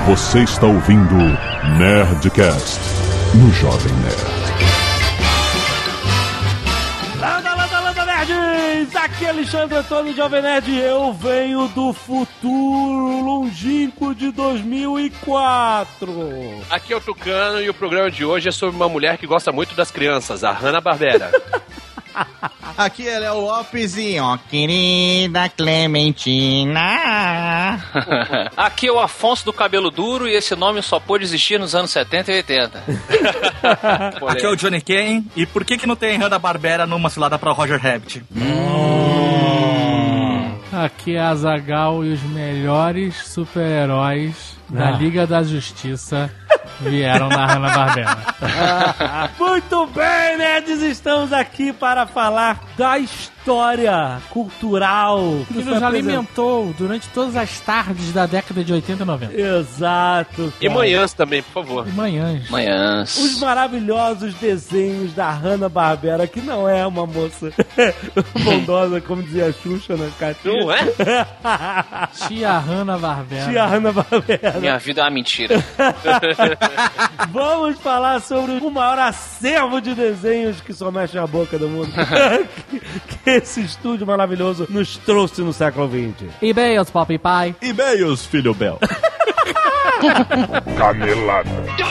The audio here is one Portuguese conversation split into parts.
Você está ouvindo Nerdcast no Jovem Nerd. Landa, nerds! Aqui é Alexandre Antônio, Jovem Nerd, e eu venho do futuro longínquo de 2004. Aqui é o Tucano e o programa de hoje é sobre uma mulher que gosta muito das crianças, a Hanna-Barbera. Aqui é Léo Lopes e ó, querida Clementina. Aqui é o Afonso do Cabelo Duro e esse nome só pôde existir nos anos 70 e 80. Aqui é o Johnny Kane e por que não tem Hanna-Barbera numa cilada pra Roger Rabbit? Aqui é Azaghal e os melhores super-heróis da Liga da Justiça vieram da Hanna-Barbera. Muito bem, nerds, estamos aqui para falar da história cultural que nos alimentou durante todas as tardes da década de 80 e 90. Exato. E manhãs também, por favor. E manhãs. Os maravilhosos desenhos da Hanna-Barbera, que não é uma moça bondosa, como dizia a Xuxa na cartinha. Não é? Tia Hanna-Barbera. Tia Hanna-Barbera. Minha vida é uma mentira. Vamos falar sobre o maior acervo de desenhos que só mexe a boca do mundo. que esse estúdio maravilhoso nos trouxe no século XX. E-mails, Pop Pie. E-mails, filho Bel. Canelada.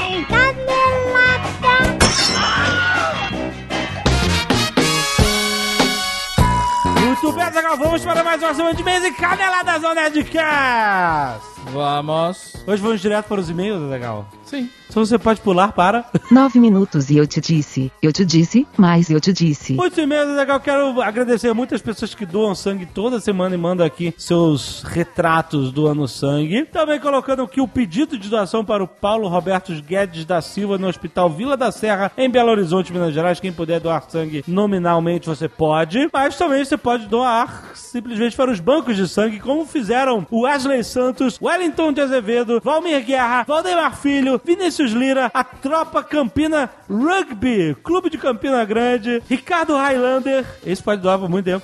Muito bem, Zagal, vamos para mais uma semana de mês e Caneladas ao Nerdcast. Vamos. Hoje vamos direto para os e-mails, Zagal? Sim. Então você pode pular para 9 minutos e eu te disse, mas eu te disse. Muitos e-mails, legal. Quero agradecer a muitas pessoas que doam sangue toda semana e mandam aqui seus retratos doando sangue. Também colocando aqui o pedido de doação para o Paulo Roberto Guedes da Silva no Hospital Vila da Serra, em Belo Horizonte, Minas Gerais. Quem puder doar sangue nominalmente você pode, mas também você pode doar simplesmente para os bancos de sangue, como fizeram o Wesley Santos, Wellington de Azevedo, Valmir Guerra, Valdemar Filho, Vinícius Lira, a Tropa Campina Rugby, Clube de Campina Grande, Ricardo Highlander, esse pode doar por muito tempo,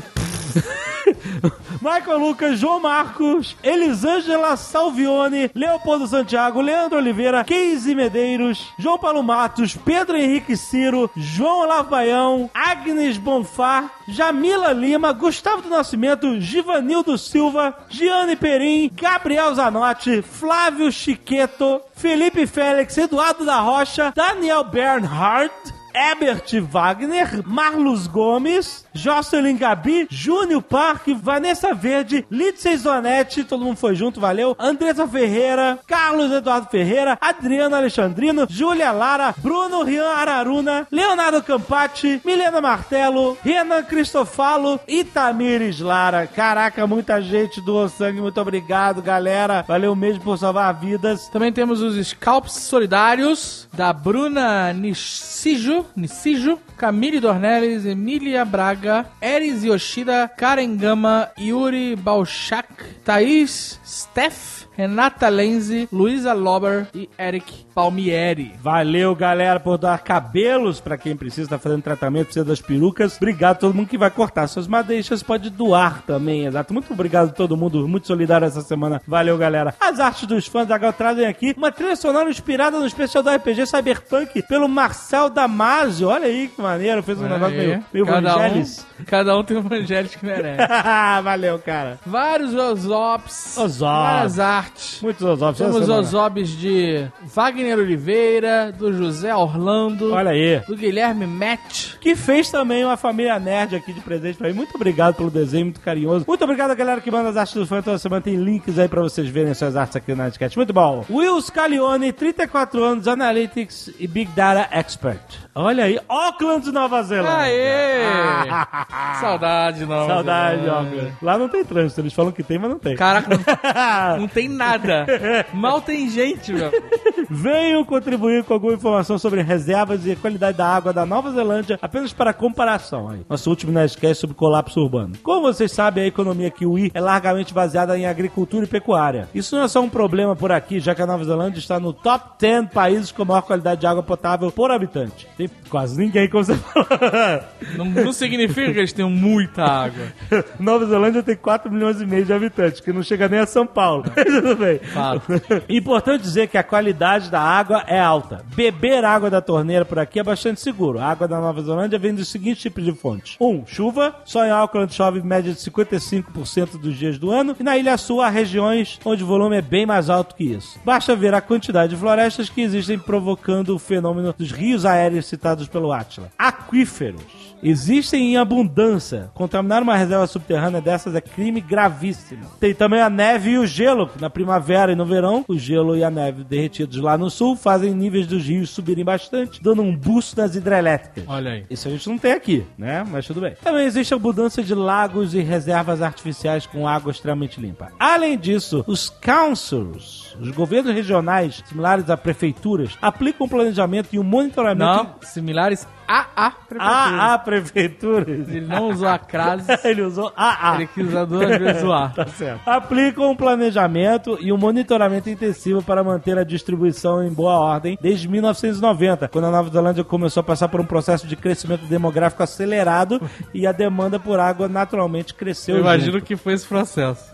Michael Lucas, João Marcos, Elisângela Salvione, Leopoldo Santiago, Leandro Oliveira, Casey Medeiros, João Paulo Matos, Pedro Henrique Ciro, João Olavo Baião, Agnes Bonfá, Jamila Lima, Gustavo do Nascimento, Givanildo Silva, Giane Perim, Gabriel Zanotti, Flávio Chiqueto, Felipe Félix, Eduardo da Rocha, Daniel Bernhardt, Ebert Wagner, Marlos Gomes, Jocelyn Gabi, Júnior Parque, Vanessa Verde, Lídsey Zonetti, todo mundo foi junto, valeu, Andressa Ferreira, Carlos Eduardo Ferreira, Adriano Alexandrino, Júlia Lara, Bruno Rian Araruna, Leonardo Campati, Milena Martelo, Renan Cristofalo e Tamires Lara. Caraca, muita gente doou sangue, muito obrigado, galera. Valeu mesmo por salvar vidas. Também temos os Scalps Solidários da Bruna Nicijo, Camille Dornelles, Emília Braga, Eris Yoshida, Karen Gama, Yuri Balchak, Thaís Steph, Renata Lenzi, Luísa Lober e Eric Palmieri. Valeu, galera, por dar cabelos pra quem precisa, tá fazendo tratamento, precisa das perucas. Obrigado a todo mundo que vai cortar suas madeixas, pode doar também, exato. Muito obrigado a todo mundo, muito solidário essa semana. Valeu, galera. As artes dos fãs da Gal trazem aqui uma trilha sonora inspirada no especial do RPG Cyberpunk pelo Marcel Damasio. Olha aí que maneiro, fez um negócio meio Vangelis. Cada um tem um Vangelis que merece. Valeu, cara. Vários Ozops, várias artes. Muitos Ozops. Temos Ozops de Wagner Oliveira, do José Orlando. Olha aí. Do Guilherme Match. Que fez também uma família nerd aqui de presente pra mim. Muito obrigado pelo desenho, muito carinhoso. Muito obrigado a galera que manda as artes do fã toda semana. Tem links aí pra vocês verem suas artes aqui no Nerdcast. Muito bom. Will Scalione, 34 anos, Analytics e Big Data Expert. Olha aí, Auckland, Nova Zelândia. Aê! Saudade, Nova Saudade, Zelândia. Auckland. Lá não tem trânsito, eles falam que tem, mas não tem. Caraca, não tem nada. Mal tem gente, meu. Venham contribuir com alguma informação sobre reservas e qualidade da água da Nova Zelândia, apenas para comparação. Aí. Nosso último Nerdcast sobre colapso urbano. Como vocês sabem, a economia kiwi é largamente baseada em agricultura e pecuária. Isso não é só um problema por aqui, já que a Nova Zelândia está no top 10 países com maior qualidade de água potável por habitante. Tem tem quase ninguém, como você falou. Não significa que eles tenham muita água. Nova Zelândia tem 4 milhões e meio de habitantes, que não chega nem a São Paulo. Tudo bem. Fato. Importante dizer que a qualidade da água é alta. Beber água da torneira por aqui é bastante seguro. A água da Nova Zelândia vem dos seguintes tipos de fontes. 1. Chuva. Só em Auckland chove em média de 55% dos dias do ano. E na Ilha Sul há regiões onde o volume é bem mais alto que isso. Basta ver a quantidade de florestas que existem provocando o fenômeno dos rios aéreos citados pelo Átila. Aquíferos existem em abundância. Contaminar uma reserva subterrânea dessas é crime gravíssimo. Tem também a neve e o gelo. Na primavera e no verão, o gelo e a neve derretidos lá no sul fazem níveis dos rios subirem bastante, dando um boost nas hidrelétricas. Olha aí. Isso a gente não tem aqui, né? Mas tudo bem. Também existe abundância de lagos e reservas artificiais com água extremamente limpa. Além disso, os councils, os governos regionais, similares a prefeituras, aplicam um planejamento e um monitoramento... Não, similares a prefeitura. A prefeituras. Ele não usou a crase. Ele usou a. Ele quis usar 2 vezes o A. Tá certo. Aplicam um planejamento e um monitoramento intensivo para manter a distribuição em boa ordem desde 1990, quando a Nova Zelândia começou a passar por um processo de crescimento demográfico acelerado e a demanda por água naturalmente cresceu. Eu imagino que foi esse processo.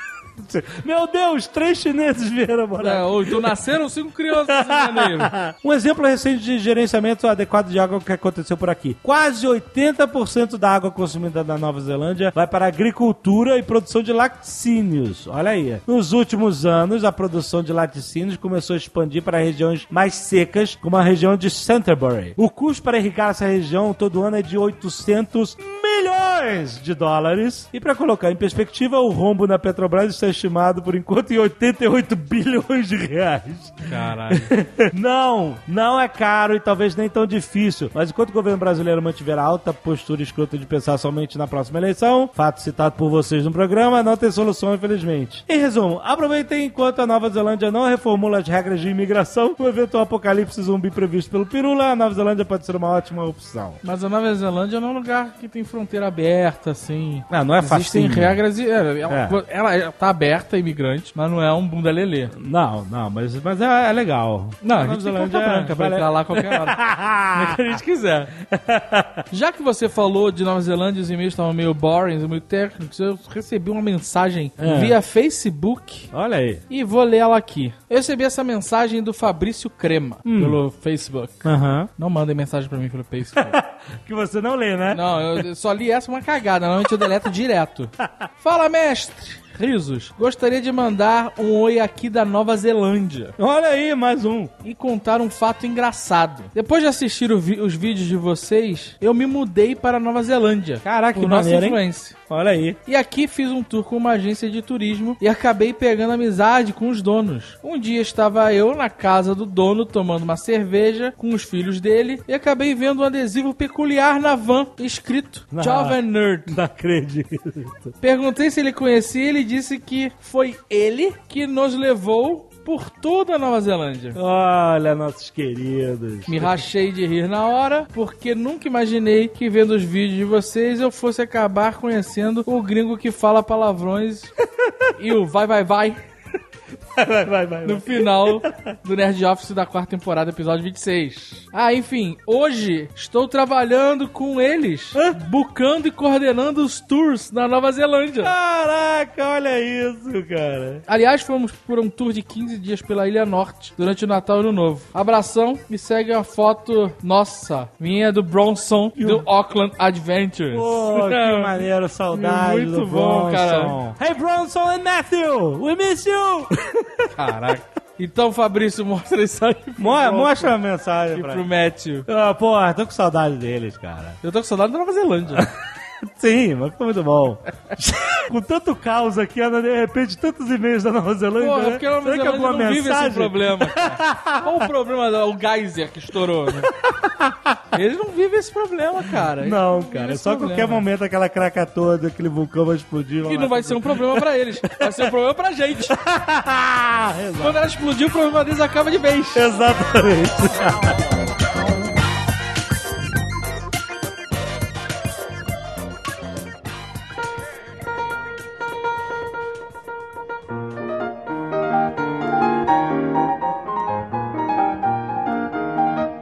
Meu Deus, 3 chineses vieram morar. Então nasceram 5 crianças em janeiro. Um exemplo recente de gerenciamento adequado de água que aconteceu por aqui. Quase 80% da água consumida na Nova Zelândia vai para a agricultura e produção de laticínios. Olha aí. Nos últimos anos, a produção de laticínios começou a expandir para regiões mais secas, como a região de Canterbury. O custo para irrigar essa região todo ano é de 800 milhões de dólares. E para colocar em perspectiva, o rombo na Petrobras está estimado, por enquanto, em 88 bilhões de reais. Caralho. Não é caro e talvez nem tão difícil. Mas enquanto o governo brasileiro mantiver a alta postura escrota de pensar somente na próxima eleição, fato citado por vocês no programa, não tem solução, infelizmente. Em resumo, aproveitem enquanto a Nova Zelândia não reformula as regras de imigração, o eventual apocalipse zumbi previsto pelo Pirula, a Nova Zelândia pode ser uma ótima opção. Mas a Nova Zelândia não é um lugar que tem fronteira aberta, assim. Não é fácil. Existem regras e... Ela tá aberta, imigrante, mas não é um bunda lelê. Não, mas é legal. Não, a gente tem conta branca pra entrar lá a qualquer hora. Como é que a gente quiser. Já que você falou de Nova Zelândia e os e-mails estavam meio boring, meio técnicos, eu recebi uma mensagem via Facebook. Olha aí. E vou ler ela aqui. Eu recebi essa mensagem do Fabrício Crema pelo Facebook. Não mandem mensagem pra mim pelo Facebook. Que você não lê, né? Não, eu só li essa uma cagada. Normalmente eu deleto direto. Fala, mestre! Risos, gostaria de mandar um oi aqui da Nova Zelândia. Olha aí, mais um. E contar um fato engraçado. Depois de assistir os vídeos de vocês, eu me mudei para a Nova Zelândia. Caraca, que nossa maneiro, influência. Hein? Olha aí. E aqui fiz um tour com uma agência de turismo e acabei pegando amizade com os donos. Um dia estava eu na casa do dono tomando uma cerveja com os filhos dele e acabei vendo um adesivo peculiar na van escrito Jovem Nerd. Não acredito. Perguntei se ele conhecia e ele disse que foi ele que nos levou por toda a Nova Zelândia. Olha, nossos queridos. Me rachei de rir na hora, porque nunca imaginei que vendo os vídeos de vocês eu fosse acabar conhecendo o gringo que fala palavrões e o vai. Vai. No final do Nerd Office da 4ª temporada, episódio 26. Enfim, hoje estou trabalhando com eles, bucando e coordenando os tours na Nova Zelândia. Caraca, olha isso, cara. Aliás, fomos por um tour de 15 dias pela Ilha Norte, durante o Natal e Ano Novo. Abração, me segue a foto nossa, minha do Bronson, do Auckland Adventures. Pô, que maneiro, saudade muito do bom, Bronson. Cara. Hey, Bronson and Matthew, we miss you! Caraca. Então, Fabrício, mostra isso aí. Mostra a mensagem e pro Matthew. Porra, tô com saudade deles, cara. Eu tô com saudade da Nova Zelândia. Sim, mas foi muito bom. Com tanto caos aqui, de repente, tantos e-mails da Nova Zelândia. Porra, né? porque a Nova Zelândia não vive esse problema, cara. Qual o problema? O geyser que estourou, né? Eles não vivem esse problema, cara. Não, cara. É só qualquer momento aquela craca toda, aquele vulcão vai explodir. E não vai ser um problema pra eles. Vai ser um problema pra gente. Quando ela explodir, o problema deles acaba de vez. Exatamente.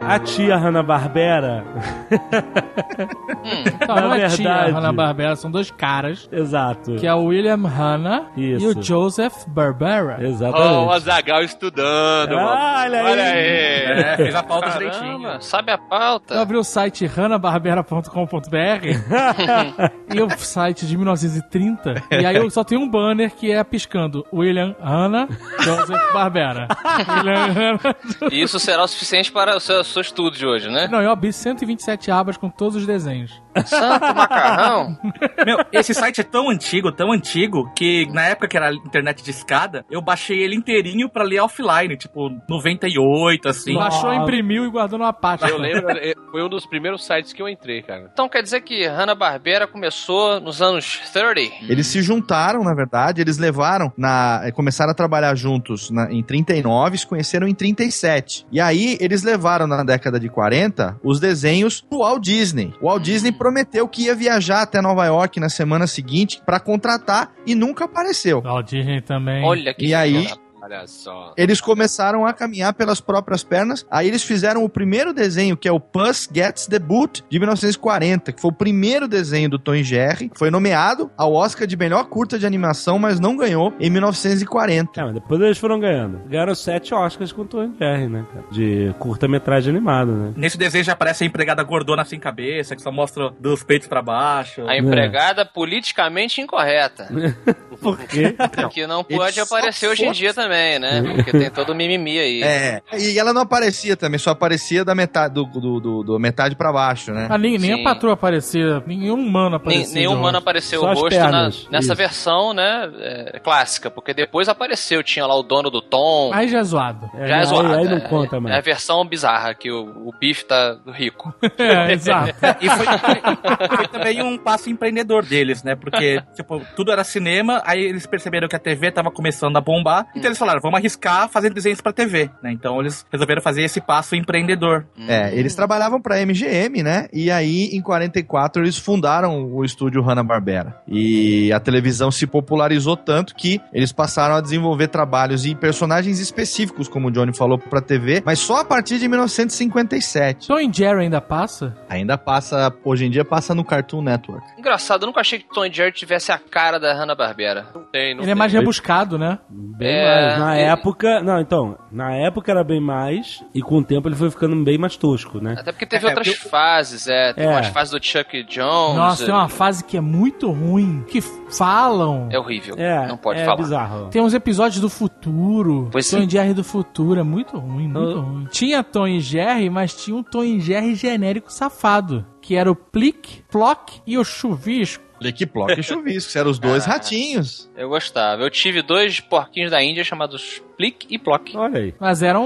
a tia Hanna-Barbera... Não, não é tia Hanna-Barbera, são dois caras. Exato. Que é o William Hanna e o Joseph Barbera. Exatamente. O Azaghal estudando. Olha aí. Fez a pauta direitinho. Sabe a pauta? Eu abri o site hannabarbera.com.br e o site de 1930, e aí eu só tenho um banner que é piscando William Hanna, Joseph Barbera. William Hanna. E isso será o suficiente para o seu estudo de hoje, né? Não, eu abri 127 abas com todos os desenhos. Santo macarrão. Meu, esse site é tão antigo, que na época que era internet de escada, eu baixei ele inteirinho pra ler offline, tipo, 98, assim. Baixou, imprimiu e guardou numa pasta. Eu lembro, foi um dos primeiros sites que eu entrei, cara. Então quer dizer que Hanna-Barbera começou nos anos 30? Eles se juntaram, na verdade, eles levaram, começaram a trabalhar juntos em 39, se conheceram em 37. E aí, eles levaram na década de 40 os desenhos do Walt Disney. O Walt Disney prometeu que ia viajar até Nova York na semana seguinte pra contratar e nunca apareceu. O Disney também. Olha que E aí... Olha só. Eles começaram a caminhar pelas próprias pernas. Aí eles fizeram o primeiro desenho, que é o Puss Gets the Boot, de 1940, que foi o primeiro desenho do Tom e Jerry. Foi nomeado ao Oscar de melhor curta de animação, mas não ganhou em 1940. Mas depois eles foram ganhando. Ganharam 7 Oscars com o Tom e Jerry, né, cara? De curta-metragem animado, né? Nesse desenho já aparece a empregada gordona sem cabeça, que só mostra dos peitos pra baixo. A empregada politicamente incorreta. Por quê? Que não pode aparecer hoje em dia também, né? Porque tem todo o mimimi aí. E ela não aparecia também, só aparecia da metade, do metade pra baixo, né? Nem a patroa aparecia, nenhum humano apareceu. Nenhum humano apareceu o rosto nessa versão, né, clássica, porque depois apareceu, tinha lá o dono do Tom. Aí já é zoado. Já é zoado. Aí não conta mais. É a versão bizarra, que o bife tá do rico. Exato. E foi também um passo empreendedor deles, né? Porque, tipo, tudo era cinema, aí eles perceberam que a TV tava começando a bombar, então eles falaram, vamos arriscar fazendo desenhos pra TV, né? Então eles resolveram fazer esse passo empreendedor. Eles trabalhavam pra MGM, né? E aí, em 44, eles fundaram o estúdio Hanna-Barbera. E a televisão se popularizou tanto que eles passaram a desenvolver trabalhos e personagens específicos, como o Johnny falou, pra TV, mas só a partir de 1957. Tom e Jerry ainda passa? Ainda passa, hoje em dia passa no Cartoon Network. Engraçado, eu nunca achei que Tom e Jerry tivesse a cara da Hanna-Barbera. Não tem. Ele é mais rebuscado, né? Bem mais. Na época... Não, então, na época era bem mais, e com o tempo ele foi ficando bem mais tosco, né? Até porque teve outras fases, Tem umas fases do Chuck Jones. Nossa, tem uma fase que é muito ruim, que falam. É horrível. Não pode falar. falar. É bizarro. Tem uns episódios do futuro. Pois Tom e Jerry do futuro. É muito ruim, muito ruim. Tinha Tom e Jerry, mas tinha um Tom e Jerry genérico safado. Que era o Plic, Ploc e o Chuvisco. Plic, Ploc e Chuvisco, eram os dois ratinhos. Eu gostava. Eu tive 2 porquinhos da Índia chamados Plic e Ploc. Olha aí. Mas era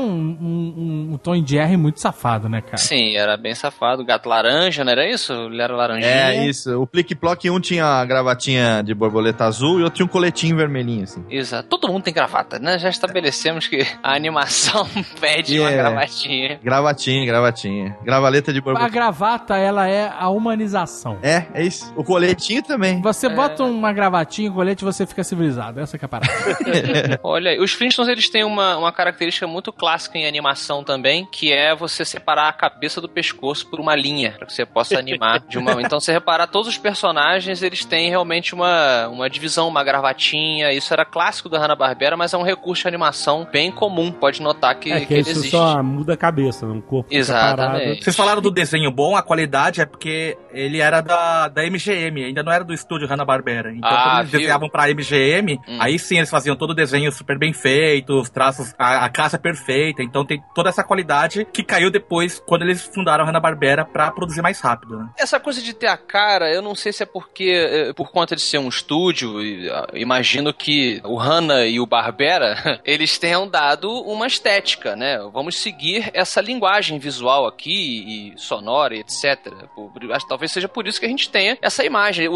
um Tom e Jerry muito safado, né, cara? Sim, era bem safado. Gato laranja, não era isso? Ele era laranjinha. É, isso. O Plic, Ploc, um tinha a gravatinha de borboleta azul e outro tinha um coletinho vermelhinho, assim. Exato. Todo mundo tem gravata, né? Já estabelecemos que a animação pede uma gravatinha. Gravatinha. Gravaleta de borboleta. A gravata, ela é a humanização. É isso. O coletinho também. Você bota uma gravatinha, um colete, você fica civilizado. Essa que é a parada. Olha, os Flintstones, eles têm uma característica muito clássica em animação também, que é você separar a cabeça do pescoço por uma linha, para que você possa animar de uma... Então, se você reparar, todos os personagens, eles têm realmente uma divisão, uma gravatinha. Isso era clássico da Hanna-Barbera, mas é um recurso de animação bem comum. Pode notar que ele isso existe. Só muda a cabeça, um corpo. Exatamente. Vocês falaram do desenho bom, a qualidade é porque ele era da MGM, ainda não era do estúdio Hanna-Barbera. Então, quando eles desenhavam pra MGM, aí sim eles faziam todo o desenho super bem feito, os traços, a casa perfeita. Então tem toda essa qualidade que caiu depois, quando eles fundaram a Hanna-Barbera pra produzir mais rápido, né? Essa coisa de ter a cara, eu não sei se é porque, por conta de ser um estúdio, imagino que o Hanna e o Barbera, eles tenham dado uma estética, né? Vamos seguir essa linguagem visual aqui, e sonora, e etc. Talvez seja por isso que a gente tenha essa imagem.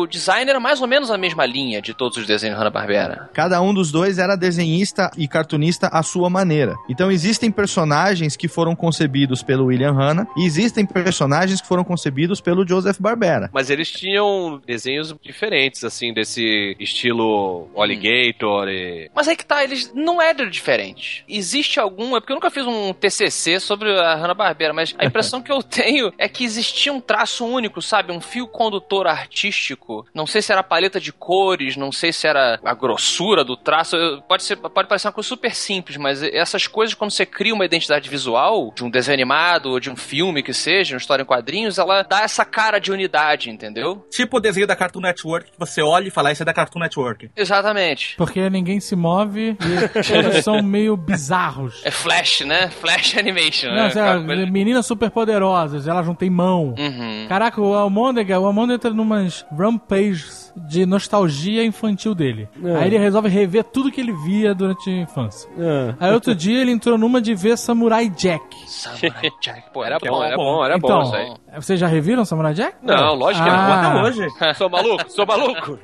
o design era mais ou menos a mesma linha de todos os desenhos Hanna-Barbera. Cada um dos dois era desenhista e cartunista à sua maneira. Então existem personagens que foram concebidos pelo William Hanna e existem personagens que foram concebidos pelo Joseph Barbera. Mas eles tinham desenhos diferentes, assim, desse estilo Alligator e... Mas aí que tá, eles não eram diferentes. Existe algum... É porque eu nunca fiz um TCC sobre a Hanna-Barbera, mas a impressão que eu tenho é que existia um traço único, sabe? Um fio condutor artístico. Não sei se era a paleta de cores, não sei se era a grossura do traço. Pode parecer uma coisa super simples, mas essas coisas, quando você cria uma identidade visual de um desenho animado ou de um filme que seja, uma história em quadrinhos, ela dá essa cara de unidade, entendeu? Tipo o desenho da Cartoon Network, que você olha e fala, isso é da Cartoon Network. Exatamente. Porque ninguém se move e eles são meio bizarros. É Flash, né? Flash Animation, Não, né? meninas super poderosas, elas não têm mão. Caraca, o Almôndega entra numas rampages de nostalgia infantil dele. Aí ele resolve rever tudo que ele via durante a infância. Aí outro dia ele entrou numa de ver Samurai Jack. Samurai Jack. Pô, era Então, bom isso aí. Vocês já reviram Samurai Jack? Não, lógico que não. Até hoje. Sou maluco.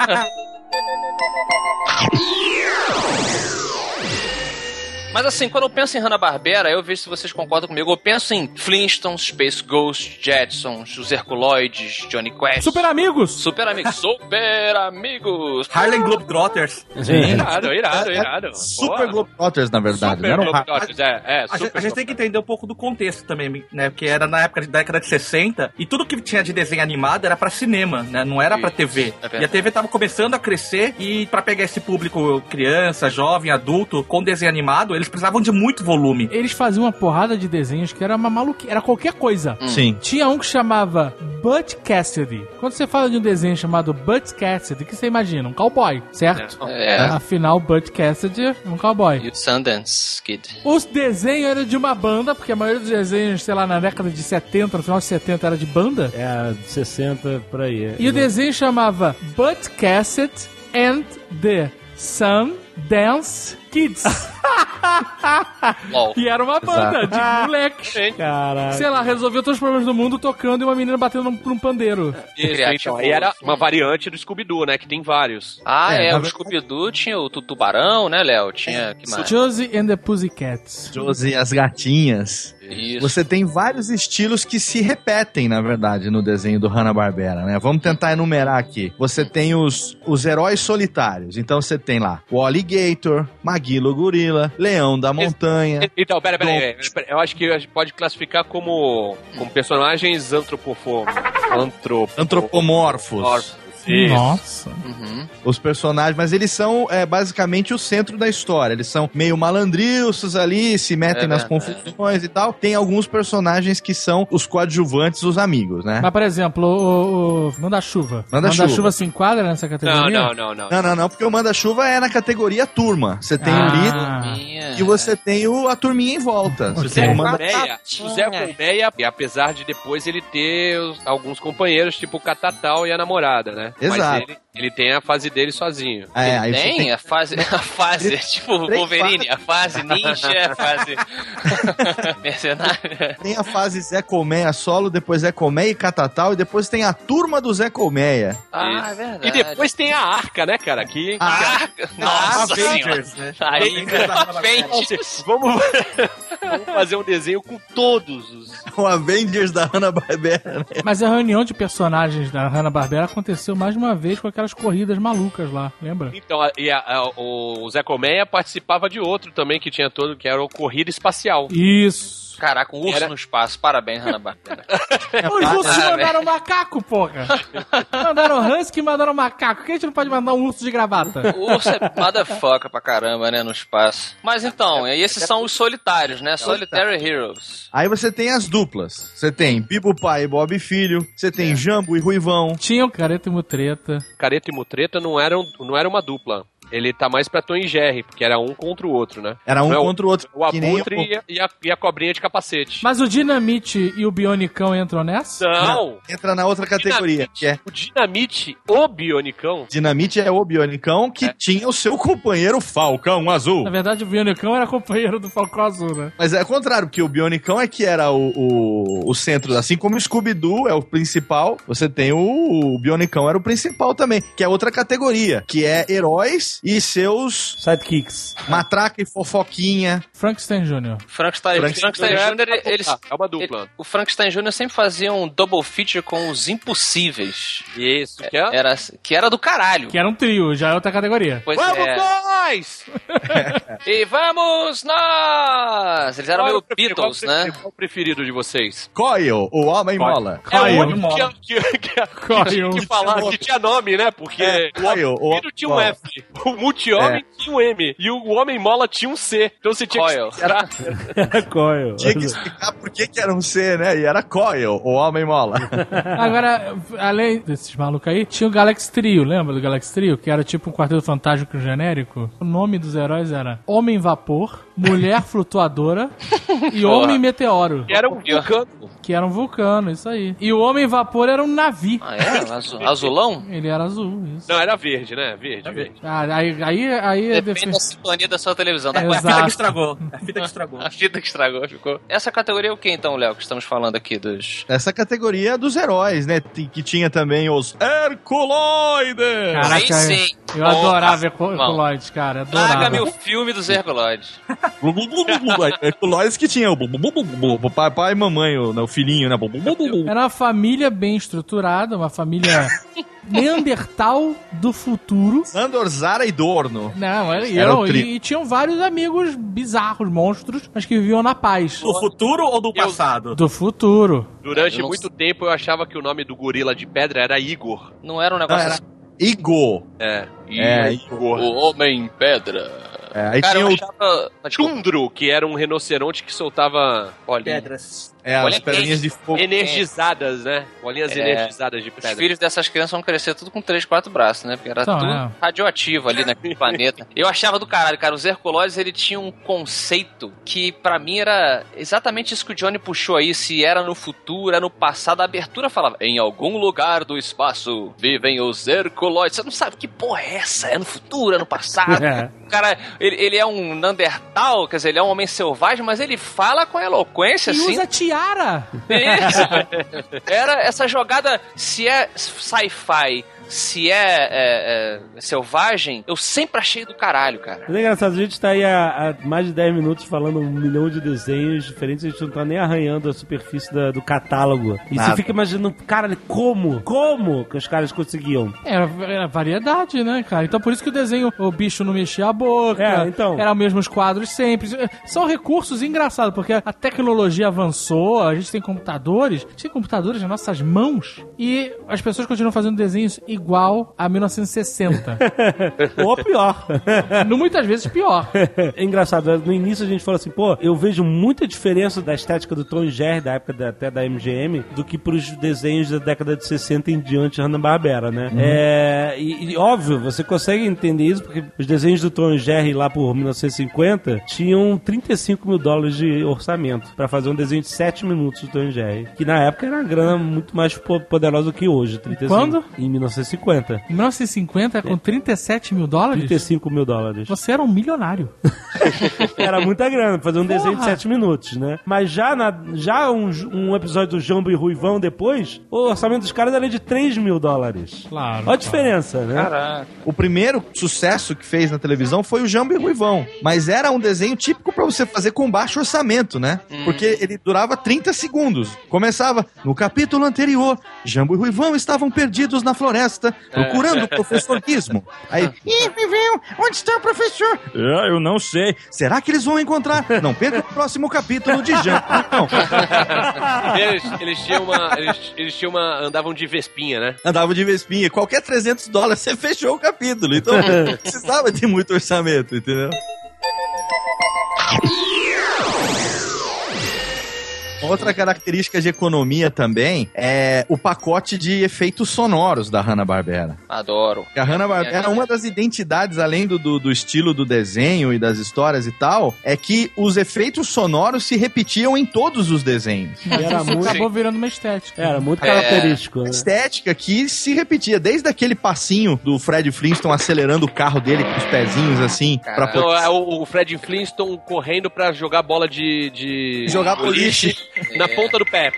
Mas assim, quando eu penso em Hanna-Barbera, eu vejo se vocês concordam comigo, eu penso em Flintstones, Space Ghost, Jetsons, os Herculoides, Johnny Quest. Super Amigos! Super Amigos. Harlem Globetrotters. Irado. Super Globetrotters, na verdade. Super Globetrotters, A gente tem que entender um pouco do contexto também, né? Porque era na época da década de 60 e tudo que tinha de desenho animado era pra cinema, né? Não era pra TV. E a TV tava começando a crescer e pra pegar esse público criança, jovem, adulto, com desenho animado, eles precisavam de muito volume. Eles faziam uma porrada de desenhos que era uma maluquice, era qualquer coisa. Sim. Tinha um que chamava Butch Cassidy. Quando você fala de um desenho chamado Butch Cassidy, o que você imagina? Um cowboy, certo? Afinal, Butch Cassidy é um cowboy. E o Sundance Kid. Os desenhos eram de uma banda, porque a maioria dos desenhos, sei lá, na década de 70, no final de 70, era de banda. 60 por aí. E o desenho chamava Butch Cassidy and the Sundance Kids. E era uma banda de moleques. Caralho. Sei lá, resolveu todos os problemas do mundo tocando e uma menina batendo por um pandeiro. Então, e era uma variante do Scooby-Doo, né? Que tem vários. O Scooby-Doo tinha o Tubarão, né, Léo? Tinha... Que mais? Josie and the Pussycats. Josie e as gatinhas. Isso. Você tem vários estilos que se repetem, na verdade, no desenho do Hanna-Barbera, né? Vamos tentar enumerar aqui. Você tem os heróis solitários. Então você tem lá o Alligator, Maguila o Gorila, Leão da Montanha. Então, pera. Eu acho que a gente pode classificar como personagens Antropomorfos. Isso. Nossa. Os personagens, mas eles são basicamente o centro da história. Eles são meio malandrilços ali, se metem nas confusões e tal. Tem alguns personagens que são os coadjuvantes, os amigos, né? Mas, por exemplo, o Manda-Chuva. Manda-Chuva se enquadra nessa categoria? Não, porque o Manda-Chuva é na categoria turma. Você tem o líder e você tem a turminha em volta. O Zé Colmeia, e apesar de depois ele ter alguns companheiros, tipo o Catatal e a namorada, né? Exato. Mas ele tem a fase dele sozinho. Ele tem a fase tipo o Wolverine, a fase ninja, a fase mercenária. Tem a fase Zé Colmeia solo, depois Zé Colmeia e Catatal, e depois tem a turma do Zé Colmeia. É verdade. E depois tem a Arca, né, cara? Nossa Avengers, né? Vamos fazer um desenho com todos os... O Avengers da Hanna-Barbera, né? Mas a reunião de personagens da Hanna-Barbera aconteceu mais uma vez com aquelas corridas malucas lá, lembra? Então, o Zé Colmeia participava de outro também que tinha que era o Corrida Espacial. Isso. Caraca, um urso no espaço. Parabéns, Hanna-Barbera. Os russos mandaram macaco, porra. Mandaram husky e mandaram macaco. Por que a gente não pode mandar um urso de gravata? O urso é motherfucker pra caramba, né, no espaço. Mas então, e esses são os solitários, né? Solitary Heroes. Aí você tem as duplas. Você tem Bibo Pai e Bob Filho. Você tem Jambo e Ruivão. Tinha o Careta e Mutreta. Careta e Mutreta não era uma dupla. Ele tá mais pra Tom e Jerry, porque era um contra o outro, né? Era um contra o outro. O Abutre e a cobrinha de capacete. Mas o Dinamite e o Bionicão entram nessa? Não! Entra na outra categoria, que é... O Dinamite, o Bionicão. Dinamite é o Bionicão que tinha o seu companheiro Falcão Azul. Na verdade, o Bionicão era companheiro do Falcão Azul, né? Mas é o contrário, porque o Bionicão é que era o centro. Assim como o Scooby-Doo é o principal, você tem o Bionicão era o principal também, que é outra categoria, que é heróis e seus... Sidekicks. Matraca e fofoquinha. Frankenstein Jr. Frankenstein Jr., eles... É uma dupla. O Frankenstein Jr. sempre fazia um double feature com os Impossíveis. Isso, que era do caralho. Que era um trio, já é outra categoria. Pois vamos nós! E vamos nós! Eles eram meio Beatles, né? Qual o preferido de vocês? Coil, o Homem-Mola. É o Coil. único que tinha nome, né? Porque o Homem tinha um F, o Multi-Homem tinha um M e o Homem-Mola tinha um C. Então você tinha Coil. que explicar. Era Coil. Tinha que explicar por que era um C, né? E era Coil, o Homem-Mola. Agora, além desses malucos aí, tinha o Galaxy Trio, lembra do Galaxy Trio? Que era tipo um quarteto fantástico genérico. O nome dos heróis era Homem-Vapor, Mulher Flutuadora e Homem-Meteoro. E era um vulcano. Que era um vulcano, isso aí. E o Homem-Vapor era um navio. Ah, é? Azulão? Ele era azul, isso. Não, era verde, né? Verde. Ah, aí Depende da sintonia da sua televisão. É, Foi a exato. fita que estragou. A fita que estragou, ficou. Essa categoria é o que então, Léo, que estamos falando aqui dos... Essa categoria dos heróis, né? Que tinha também os Herculoides. Caraca, Aí sim. eu adorava Herculoides, cara. Adorava. Traga-me o filme dos Herculoides. Herculoides que tinha o papai e mamãe, o filhinho, né? Era uma família bem estruturada, uma família Neandertal do futuro. Andor, Zara e Dorno. Não, e tinham vários amigos bizarros, monstros, mas que viviam na paz. Do futuro ou do passado? Do futuro. Durante muito tempo eu achava que o nome do gorila de pedra era Igor. Não era um negócio assim. Igor. Igor. O Homem-Pedra. Aí Cara, tinha eu o achava... Tundro, que era um rinoceronte que soltava Pedras. as pedrinhas de fogo. energizadas, né? Bolinhas energizadas de pedra. Os filhos dessas crianças vão crescer tudo com 3, 4 braços, né? Porque era Então, tudo radioativo ali naquele planeta. Eu achava do caralho, cara. Os Herculoides, ele tinha um conceito que pra mim era exatamente isso que o Johnny puxou aí. Se era no futuro, era no passado. A abertura falava, em algum lugar do espaço vivem os Herculoides. Você não sabe que porra é essa? É no futuro, é no passado? O cara, ele é um Neandertal, quer dizer, ele é um homem selvagem, mas ele fala com eloquência, E assim. usa tiara. Isso. Era essa jogada, se é sci-fi, se é selvagem, eu sempre achei do caralho, cara. Mas é engraçado, a gente tá aí há mais de 10 minutos falando 1 milhão de desenhos diferentes, a gente não tá nem arranhando a superfície do catálogo. E você fica imaginando, cara, como que os caras conseguiam? Era variedade, né, cara? Então por isso que o desenho, o bicho não mexia a boca, eram os mesmos quadros sempre. São recursos engraçados, porque a tecnologia avançou, a gente tem computadores nas nossas mãos, e as pessoas continuam fazendo desenhos igual a 1960. Ou pior. Muitas vezes pior. É engraçado, no início a gente falou assim, pô, eu vejo muita diferença da estética do Tom e Jerry, da época até da MGM, do que pros desenhos da década de 60 em diante, Hanna-Barbera, né? E óbvio, você consegue entender isso, porque os desenhos do Tom e Jerry lá por 1950 tinham $35 mil de orçamento pra fazer um desenho de 7 minutos do Tom e Jerry, que na época era uma grana muito mais poderosa do que hoje. 35. Quando? Em 1950. Em 1950, com $37 mil? $35 mil. Você era um milionário. Era muita grana, fazer um desenho de 7 minutos, né? Mas já um episódio do Jambo e Ruivão depois, o orçamento dos caras era de $3 mil. Claro. Olha a diferença, né? Caraca. O primeiro sucesso que fez na televisão foi o Jambo e Ruivão. Mas era um desenho típico pra você fazer com baixo orçamento, né? Porque ele durava 30 segundos. Começava, no capítulo anterior, Jambo e Ruivão estavam perdidos na floresta, procurando o professor Gizmo. Aí, Ruivão, onde está o professor? Eu não sei. Será que eles vão encontrar? Não perca o próximo capítulo de Jambo e Ruivão. Eles tinham andavam de vespinha, né? Andavam de vespinha. Qualquer $300 você fechou o capítulo. Então, não precisava de muito orçamento, entendeu? Outra característica de economia também é o pacote de efeitos sonoros da Hanna-Barbera. Adoro. A Hanna-Barbera, uma das identidades, além do estilo do desenho e das histórias e tal, é que os efeitos sonoros se repetiam em todos os desenhos. E era muito... Acabou virando uma estética. Era muito característico. Né? Estética que se repetia, desde aquele passinho do Fred Flintstone acelerando o carro dele com os pezinhos assim. Pra O Fred Flintstone correndo pra jogar bola de jogar boliche na ponta do pé.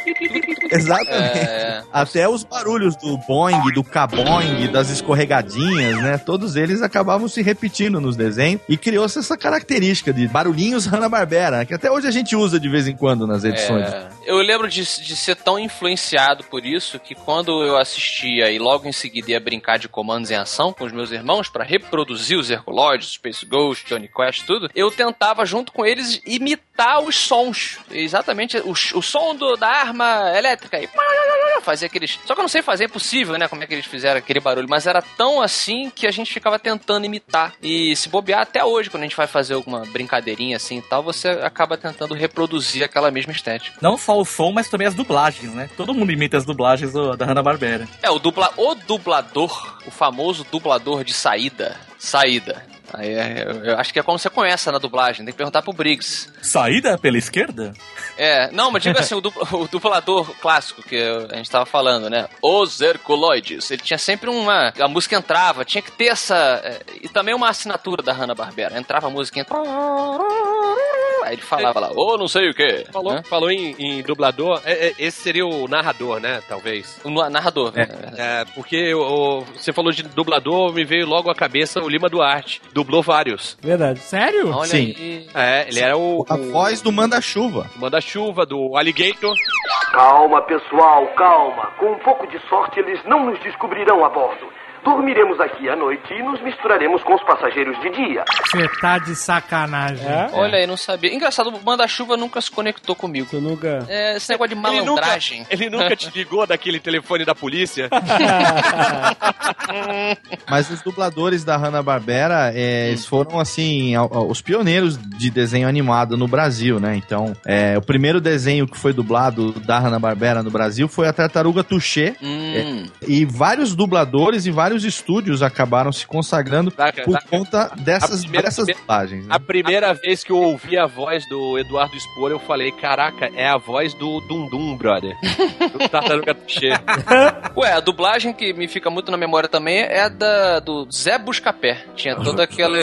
Exatamente. Até os barulhos do boing, do caboing, das escorregadinhas, né? Todos eles acabavam se repetindo nos desenhos e criou-se essa característica de barulhinhos Hanna-Barbera, que até hoje a gente usa de vez em quando nas edições. Eu lembro de ser tão influenciado por isso que quando eu assistia e logo em seguida ia brincar de comandos em ação com os meus irmãos pra reproduzir os Herculoides, Space Ghost, Johnny Quest, tudo, eu tentava junto com eles imitar os sons. Exatamente o som da arma elétrica. E fazia aqueles... Só que eu não sei fazer, é impossível, né? Como é que eles fizeram aquele barulho. Mas era tão assim que a gente ficava tentando imitar. E se bobear até hoje, quando a gente vai fazer alguma brincadeirinha assim e tal, você acaba tentando reproduzir aquela mesma estética. Não só o som, mas também as dublagens, né? Todo mundo imita as dublagens da Hanna-Barbera. O dublador, o famoso dublador de saída. Aí eu acho que é como você conhece na dublagem, tem que perguntar pro Briggs. Saída pela esquerda? Não, mas diga assim, o dublador clássico que a gente tava falando, né? Os Herculoides. Ele tinha sempre a música entrava, tinha que ter essa... E também uma assinatura da Hanna-Barbera. Entrava a música, aí ele falava lá, não sei o quê. Falou em dublador, esse seria o narrador, né? Talvez. O narrador. Porque você falou de dublador, me veio logo à cabeça o Lima Duarte. Dublou vários. Verdade. Sério? Olha Sim. Aí. Ele era a voz do Manda-Chuva. Manda-Chuva, do Alligator. Calma, pessoal, calma. Com um pouco de sorte, eles não nos descobrirão a bordo. Dormiremos aqui à noite e nos misturaremos com os passageiros de dia. Você tá de sacanagem. Olha aí, não sabia. Engraçado, o Manda-Chuva nunca se conectou comigo. Você nunca... Esse negócio de malandragem. Ele nunca te ligou daquele telefone da polícia? Mas os dubladores da Hanna-Barbera, eles foram, assim, os pioneiros de desenho animado no Brasil, né? Então, o primeiro desenho que foi dublado da Hanna-Barbera no Brasil foi a Tartaruga Touché. E vários dubladores e vários estúdios acabaram se consagrando por conta dessas dublagens. Né? A primeira vez que eu ouvi a voz do Eduardo Spor, eu falei, caraca, é a voz do Dundum, brother. Do Tartaruga Touché. A dublagem que me fica muito na memória também é a do Zé Buscapé. Tinha toda aquela...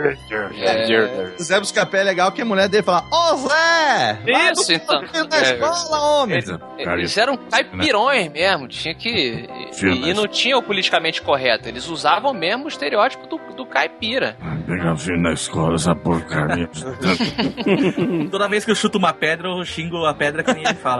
O Zé Buscapé é legal que a mulher dele fala, Zé! Isso, então. Na escola, homem! Eles eram caipirões mesmo, tinha que... E não tinha o politicamente correto, eles usavam mesmo o estereótipo do caipira. Pega filho na escola, essa porcaria. Toda vez que eu chuto uma pedra, eu xingo a pedra que ninguém fala.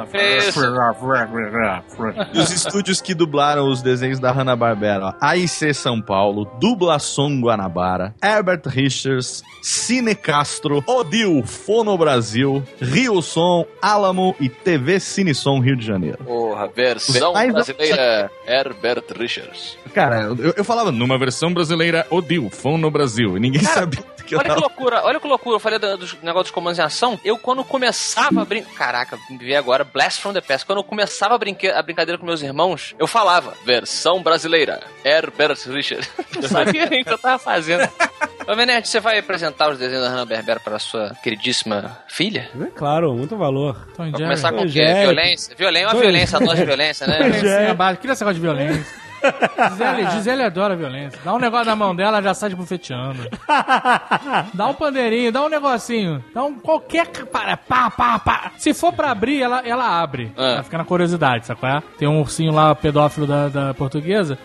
E os estúdios que dublaram os desenhos da Hanna-Barbera, AIC São Paulo, Dublação Guanabara, Herbert Richards, Cine Castro, Odil, Fono Brasil, Rio Som, Alamo e TV Cinesom Rio de Janeiro. Porra, versão brasileira, Herbert Richards. Cara, eu falava numa versão brasileira, Odil, Fono Brasil, e ninguém sabia que eu Olha que loucura, eu falei dos negócios de comandos em ação, eu quando começava a brincar, caraca, me veio agora, Blast from the Past, quando eu começava a brincadeira com meus irmãos, eu falava, versão brasileira, Herbert Richards. Não sabia nem o que eu tava fazendo. Ô, Venete, você vai apresentar os desenhos da Hanna-Barbera para a sua queridíssima filha? Claro, muito valor. Vai começar com o quê? Violência? Violência, uma violência, adora violência, né? Que esse negócio de violência. Gisele adora violência. Dá um negócio na mão dela, já sai bufeteando. Dá um pandeirinho, dá um negocinho. Dá um qualquer... Pá. Se for pra abrir, ela abre. Ela fica na curiosidade, sabe qual é? Tem um ursinho lá, pedófilo da portuguesa.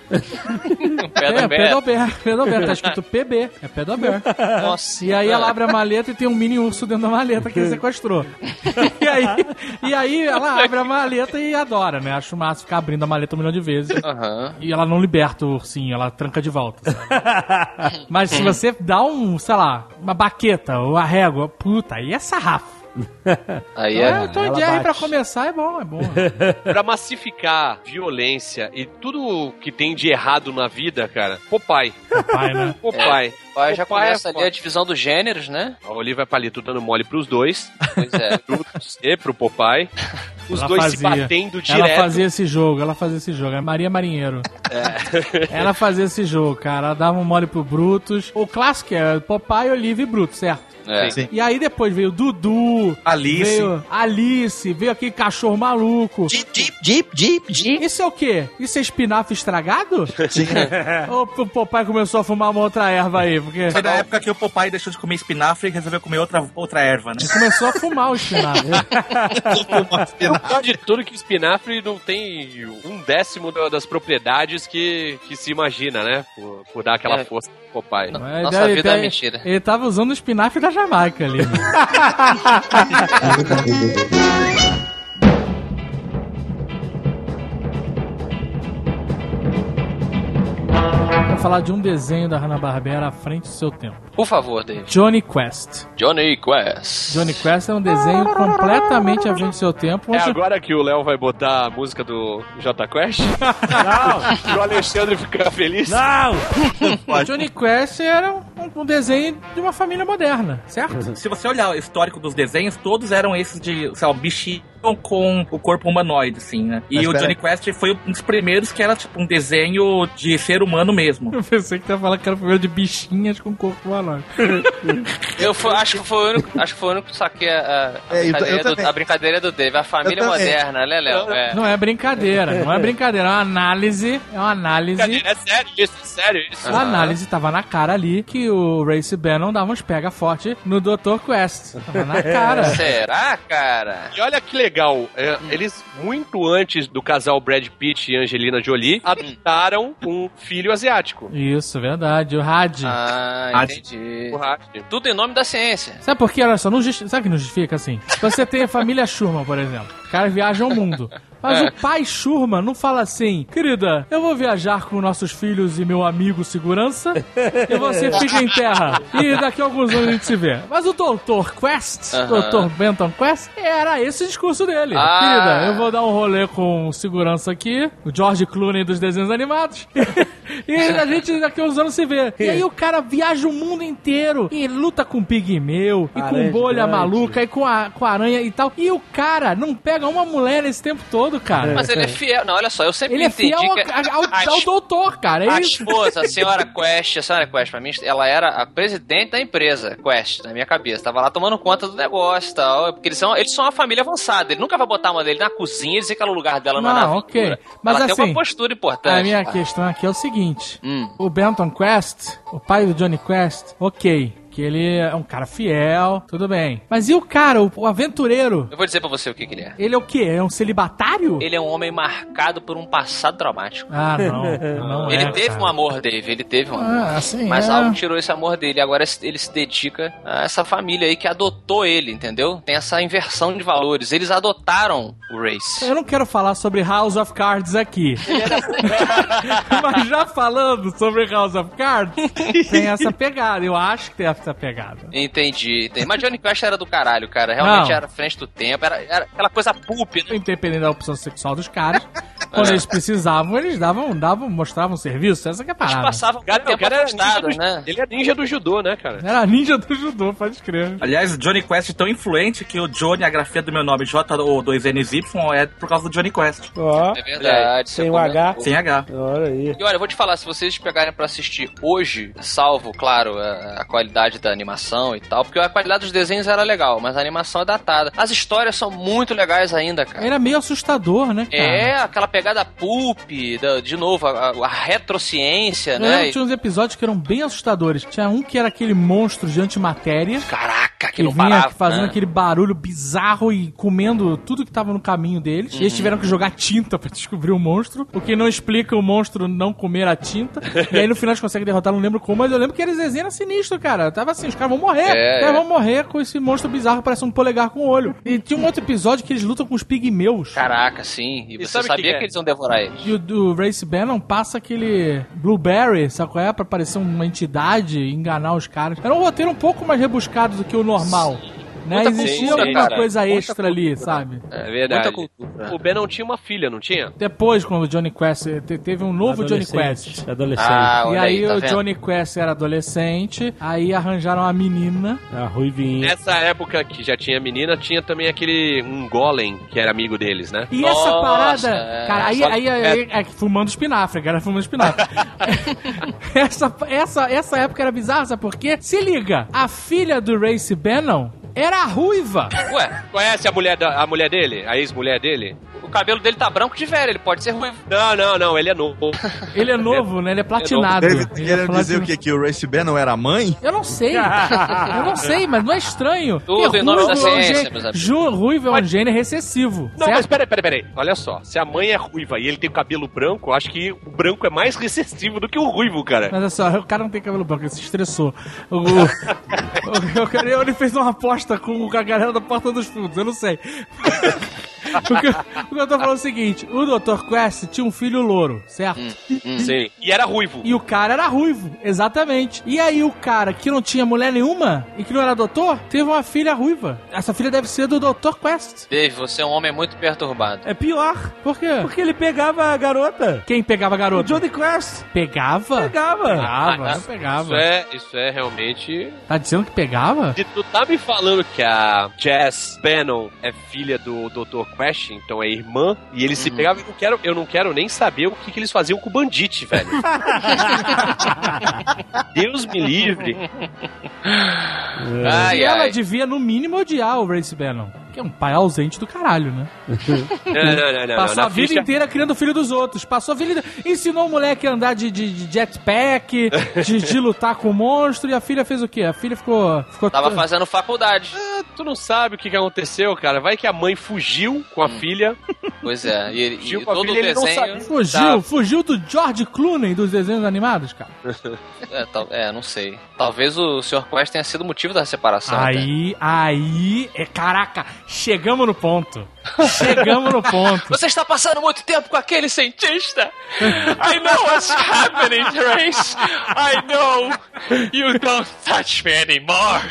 Pedobear. Tá escrito PB. É Pedobear. Nossa. E aí ela abre a maleta e tem um mini urso dentro da maleta que ele sequestrou. E aí ela abre a maleta e adora, né? Acho massa ficar abrindo a maleta 1 milhão de vezes. E ela não liberta o ursinho, ela tranca de volta, sabe? Mas se você dá sei lá, uma baqueta ou a régua, puta, aí é sarrafo. Aí é... Tom e Jerry pra começar é bom. Pra massificar violência e tudo que tem de errado na vida, cara, Popeye. Popeye, né? Popeye. Aí já começa ali a divisão dos gêneros, né? A Olivia Palito dando mole pros dois. Pois é. E pro Popeye. Os Ela dois fazia. se batendo direto. Ela fazia esse jogo. É Maria Marinheiro. Ela fazia esse jogo, cara. Ela dava um mole pro Brutus. O clássico é Popeye, Olivia e Brutus, certo? Sim. E aí depois veio Dudu, Alice, veio aquele cachorro maluco. Jeep. Isso é o quê? Isso é espinafre estragado? Sim. Ou o Popeye começou a fumar uma outra erva aí? Porque... Foi da época que o Popeye deixou de comer espinafre e resolveu comer outra erva, né? Ele começou a fumar o espinafre. O pior de tudo é que o espinafre não tem 1/10 das propriedades que se imagina, né? Por dar aquela força pro Popeye. Nossa vida é mentira. Ele tava usando o espinafre da Jamaica ali. Né? Vou falar de um desenho da Hanna-Barbera à frente do seu tempo. Por favor, David. Johnny Quest. Johnny Quest. Johnny Quest é um desenho completamente à frente do seu tempo. É agora que o Léo vai botar a música do J Quest? Não! O Alexandre ficar feliz? Não! Johnny Quest era um desenho de uma família moderna, certo? Se você olhar o histórico dos desenhos, todos eram esses de, sei lá, bichinho com o corpo humanoide, assim, né? E o Johnny Quest foi um dos primeiros que era, tipo, um desenho de ser humano mesmo. Eu pensei que você ia falar que era o primeiro de bichinhas com corpo humanoide. Acho que foi o único que saquei a brincadeira do Dave. A família moderna, né, Léo? Não é brincadeira, é uma análise. É sério isso. A análise tava na cara ali que o Race Bannon dava uns pega forte no Dr. Quest. Tava na cara. Será, cara? E olha que legal, eles, muito antes do casal Brad Pitt e Angelina Jolie, adotaram um filho asiático. Isso, verdade. O Had. Entendi. O Had. Tudo em nome da ciência. Sabe por quê? Olha só, sabe o que não justifica assim? Você tem a família Schurman, por exemplo. Os caras viajam o mundo. Mas o pai Schurman não fala assim: querida, eu vou viajar com nossos filhos e meu amigo segurança e você fica em terra. E daqui a alguns anos a gente se vê. Mas o Dr. Quest, Dr. Benton Quest, era esse o discurso dele. Querida, eu vou dar um rolê com segurança aqui, o George Clooney dos desenhos animados, e a gente daqui a uns anos se vê. E aí o cara viaja o mundo inteiro e luta com pigmeu, e com bolha maluca, e com aranha e tal. E o cara não pega uma mulher esse tempo todo, cara. Mas ele é fiel. Não, olha só, eu sempre entendi que... Ele é fiel ao doutor, cara. A esposa, a senhora Quest, pra mim, ela era a presidente da empresa Quest, na minha cabeça. Tava lá tomando conta do negócio e tal. Porque eles são uma família avançada. Ele nunca vai botar a mão dele na cozinha e dizer que é o lugar dela na aventura. Ok. Mas ela assim, tem uma postura importante. A minha questão aqui é o seguinte. O Benton Quest, o pai do Johnny Quest, ok. Que ele é um cara fiel, tudo bem. Mas e o cara, o aventureiro? Eu vou dizer pra você o que ele é. Ele é o quê? É um celibatário? Ele é um homem marcado por um passado traumático. Não ele teve um amor, Dave, ele teve um amor. Assim, mas algo tirou esse amor dele. Agora ele se dedica a essa família aí que adotou ele, entendeu? Tem essa inversão de valores. Eles adotaram o Race. Eu não quero falar sobre House of Cards aqui. Mas já falando sobre House of Cards, tem essa pegada. Eu acho que tem essa pegada. Entendi. Mas Johnny Quest era do caralho, cara. Realmente era à frente do tempo. Era aquela coisa pulp, né? Independente da opção sexual dos caras, quando eles precisavam, eles mostravam serviço. Essa que é a parada. Eles passavam tempo afastados, né? Ele é ninja do judô, né, cara? Era ninja do judô, pode escrever. Aliás, Johnny Quest é tão influente que o Johnny, a grafia do meu nome, J2NZY, é por causa do Johnny Quest. É verdade. Sem o H. Sem H. Olha aí. E olha, eu vou te falar, se vocês pegarem pra assistir hoje, salvo, claro, a qualidade da animação e tal, porque a qualidade dos desenhos era legal, mas a animação é datada. As histórias são muito legais ainda, cara. Era meio assustador, né, cara? Aquela pegada pulp, de novo, a retrociência, né? Tinha uns episódios que eram bem assustadores. Tinha um que era aquele monstro de antimatéria. Caraca, que não vinha parava, fazendo aquele barulho bizarro e comendo tudo que tava no caminho deles. E eles tiveram que jogar tinta pra descobrir o monstro, o que não explica o monstro não comer a tinta. E aí no final eles conseguem derrotar, não lembro como, mas eu lembro que eles desenham era sinistro, cara. Tava assim, os caras vão morrer. Os caras vão morrer com esse monstro bizarro que parece um polegar com o olho. E tinha um outro episódio que eles lutam com os pigmeus. Caraca, sim. E você sabia que eles iam devorar eles. E o Race Bannon passa aquele Blueberry, sabe qual é? Pra parecer uma entidade e enganar os caras. Era um roteiro um pouco mais rebuscado do que o normal. né? Existia alguma coisa extra ali, sabe? É verdade. Muita cultura. O Ben não tinha uma filha, não tinha? Depois, quando o Johnny Quest teve um novo Johnny Quest. Adolescente. E aí o Johnny Quest era adolescente, aí arranjaram a menina. A ruivinha. Nessa época que já tinha menina, tinha também um golem que era amigo deles, né? E essa parada... Cara, aí fumando espinafre, cara, fumando espinafre. essa época era bizarra, sabe por quê? Se liga, a filha do Race Bannon era ruiva. Ué, conhece a mulher dele? A ex-mulher dele? O cabelo dele tá branco de velho, ele pode ser ruivo. Não, ele é novo. Ele é novo, né? Ele é platinado. Deve querer dizer o quê? Que o Race Bannon era a mãe? Eu não sei. Eu não sei, mas não é estranho. Tudo em nome da ciência, meus amigos. Ruivo é um gene recessivo. Não, certo? mas peraí. Olha só, se a mãe é ruiva e ele tem o cabelo branco, eu acho que o branco é mais recessivo do que o ruivo, cara. Mas olha só, o cara não tem cabelo branco, ele se estressou. Ele fez uma aposta com a galera da Porta dos Fundos, eu não sei. O que eu tô falando é o seguinte: o Dr. Quest tinha um filho louro, certo? Sim. E era ruivo. E o cara era ruivo, exatamente. E aí o cara que não tinha mulher nenhuma e que não era doutor, teve uma filha ruiva. Essa filha deve ser do Dr. Quest. Dave, você é um homem muito perturbado. É pior. Por quê? Porque ele pegava a garota. Quem pegava a garota? O Johnny Quest. Pegava? Pegava. Pegava. Isso é realmente... Tá dizendo que pegava? Tu tá me falando que a Jess Bannon é filha do Dr. Quest, então é irmã, e eles se pegavam. Eu não quero nem saber o que eles faziam com o Bandite, velho. Deus me livre. E ela devia, no mínimo, odiar o Race Bannon, que é um pai ausente do caralho, né? Não. Passou a vida inteira criando o filho dos outros. Ensinou o moleque a andar de jetpack, de lutar com o monstro, e a filha fez o quê? A filha ficou Tava fazendo faculdade. Tu não sabe o que aconteceu, cara. Vai que a mãe fugiu com a filha. Pois é. E com a todo o filha, desenho... Fugiu do George Clooney dos desenhos animados, cara. Não sei. Talvez o Sr. Quest tenha sido o motivo da separação. Caraca, chegamos no ponto. Você está passando muito tempo com aquele cientista. I know what's happening, Trace. I know. You don't touch me anymore.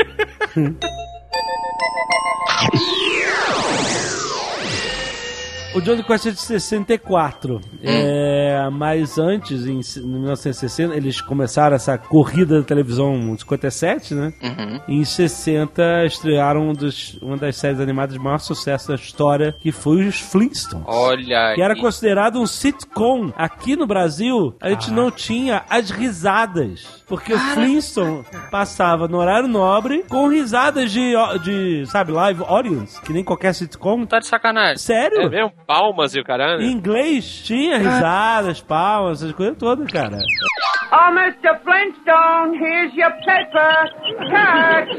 O Johnny Quest é de 64. Mas antes, em 1960, eles começaram essa corrida da televisão em 57, né? Em 60, estrearam uma das séries animadas de maior sucesso da história, que foi os Flintstones. Olha aí. Que era considerado um sitcom. Aqui no Brasil, a gente não tinha as risadas. Porque o Flintstone passava no horário nobre com risadas de sabe, live audience, que nem qualquer sitcom. Tá de sacanagem. Sério? É mesmo? Palmas e o caralho. Em inglês tinha risadas, palmas, essas coisas todas, cara. Oh, Mr. Flintstone, here's your paper. Tax.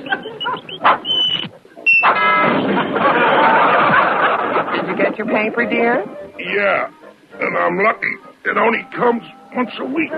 Did you get your paper, dear? Yeah, and I'm lucky. It only comes once a week.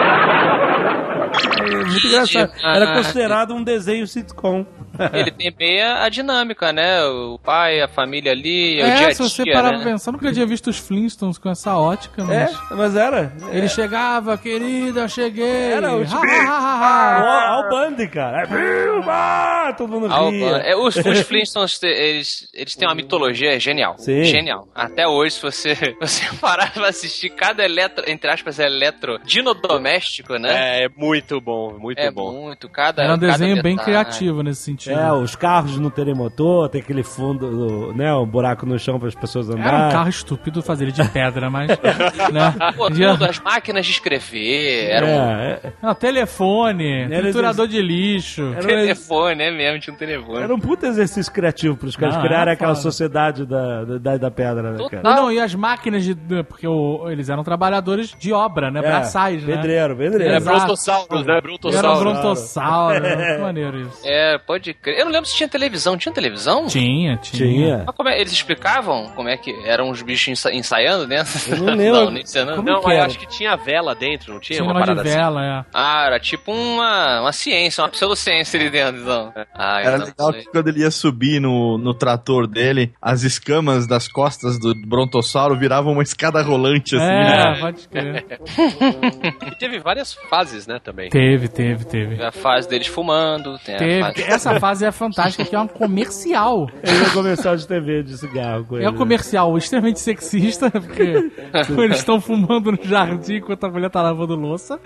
Muito engraçado. Era considerado um desenho sitcom. Ele tem bem a dinâmica, né? O pai, a família ali, o dia a dia, se você parar pra pensar, nunca tinha visto os Flintstones com essa ótica, mas... mas era. Ele chegava, querida, cheguei. Era o tipo... Olha o Bundy, cara. Todo mundo ria. Os Flintstones, eles têm uma mitologia genial. Sim. Genial. Até hoje, se você parar pra assistir cada entre aspas, dinodoméstico, né? É muito bom, muito bom. Era um desenho bem criativo nesse sentido. Os carros não terem motor, tem aquele fundo, né, um buraco no chão para as pessoas andarem. Era um carro estúpido fazer ele de pedra, mas... né? Tudo, as máquinas de escrever, era telefone, triturador de lixo. Telefone, mesmo, tinha um telefone. Era um puta exercício criativo para os caras criarem aquela sociedade da pedra, né, cara? Não, e as máquinas porque eles eram trabalhadores de obra, né, braçais, né? Pedreiro. Era brontossauro, né? Era um brontossauro, muito maneiro isso. Pode crer. Eu não lembro se tinha televisão. Tinha televisão? Tinha. Mas eles explicavam como é que eram os bichos ensaiando dentro? Eu não lembro. Não, eu acho que tinha vela dentro, não tinha? Uma parada de vela, assim? Era tipo uma ciência, uma pseudociência ali dentro, então. Era legal que quando ele ia subir no trator dele, as escamas das costas do brontossauro viravam uma escada rolante, assim, né? Pode crer. E teve várias fases, né, também. Teve. A fase deles fumando, Essa fase é fantástica, que é um comercial. É um comercial de TV de cigarro com ele. É um comercial extremamente sexista, porque eles estão fumando no jardim enquanto a mulher tá lavando louça.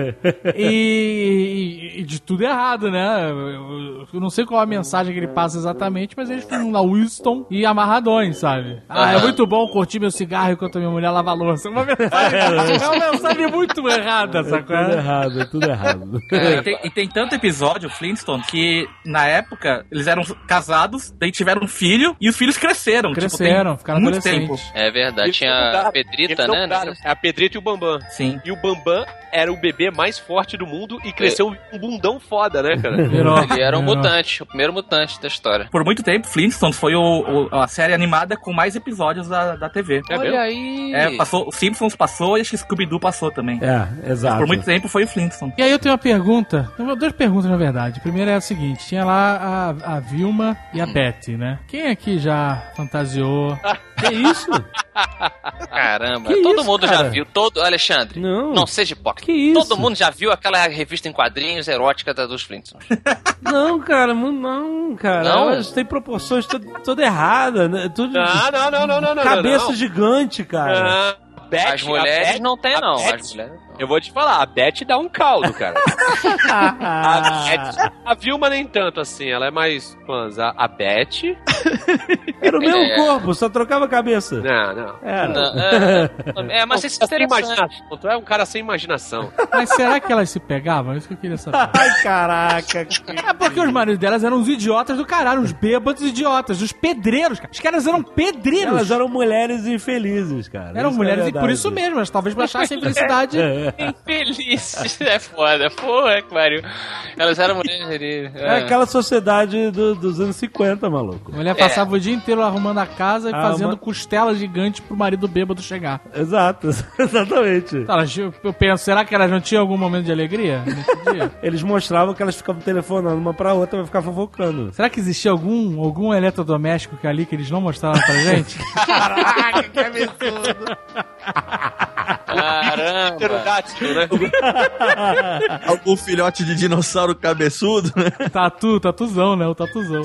E de tudo errado, né? Eu não sei qual a mensagem que ele passa exatamente, mas eles fumam lá Winston e amarradões, sabe? É muito bom curtir meu cigarro enquanto a minha mulher lava a louça. É uma mensagem muito errada, sacou? Tudo errado. E tem tanto episódio, Flintstone, que na época eles eram casados, daí tiveram um filho e os filhos cresceram. Ficaram muito adolescentes. tempo. É verdade, tinha a Pedrita, né? É a Pedrita e o Bambam. Sim. E o Bambam era o bebê mais forte do mundo e cresceu um bundão foda, né, cara? Ele era um mutante, o primeiro mutante da história. Por muito tempo, Flintstones foi a série animada com mais episódios da TV. Olha aí. Passou, o Simpsons passou e acho que Scooby-Doo passou também. Exato. Por muito tempo foi o Flintstone. E aí eu tenho uma pergunta, duas perguntas na verdade. A primeira é a seguinte, tinha lá a Vilma e a Betty, né? Quem aqui já fantasiou? Que isso? Caramba, Que todo isso, mundo cara? já viu, Alexandre, Não seja hipócrita. Que isso? Todo mundo já viu aquela revista em quadrinhos erótica dos Flintstones. Não, cara, não, cara. Não? Elas têm proporções toda errada, né? Tudo Não. cabeça gigante, cara. As mulheres não tem, não. Beth, As mulheres não. eu vou te falar, a Beth dá um caldo, cara. A Vilma nem tanto assim, ela é mais fãs. A Beth... Era o mesmo corpo, só trocava a cabeça. Não. Era. Mas isso é sem imaginação. Tu é um cara sem imaginação. Mas será que elas se pegavam? É isso que eu queria saber. Ai, caraca. É porque os maridos delas eram uns idiotas do caralho, uns bêbados idiotas, os pedreiros, cara. Os caras eram pedreiros. Elas eram mulheres infelizes, cara. Eram Isso mulheres é e por isso mesmo, elas talvez achassem felicidade. Infelizes. É foda, porra, que pariu. Elas eram mulheres. É aquela sociedade dos anos 50, maluco. A mulher passava o dia inteiro arrumando a casa e fazendo costelas gigantes pro marido bêbado chegar. Exato, exatamente. Eu penso, será que elas não tinham algum momento de alegria nesse dia? Eles mostravam que elas ficavam telefonando uma pra outra pra ficar fofocando. Será que existia algum eletrodoméstico que ali que eles não mostraram pra gente? Caraca, que absurdo. Caramba. Né? Algum filhote de dinossauro cabeçudo, né? Tatuzão, né? O tatuzão.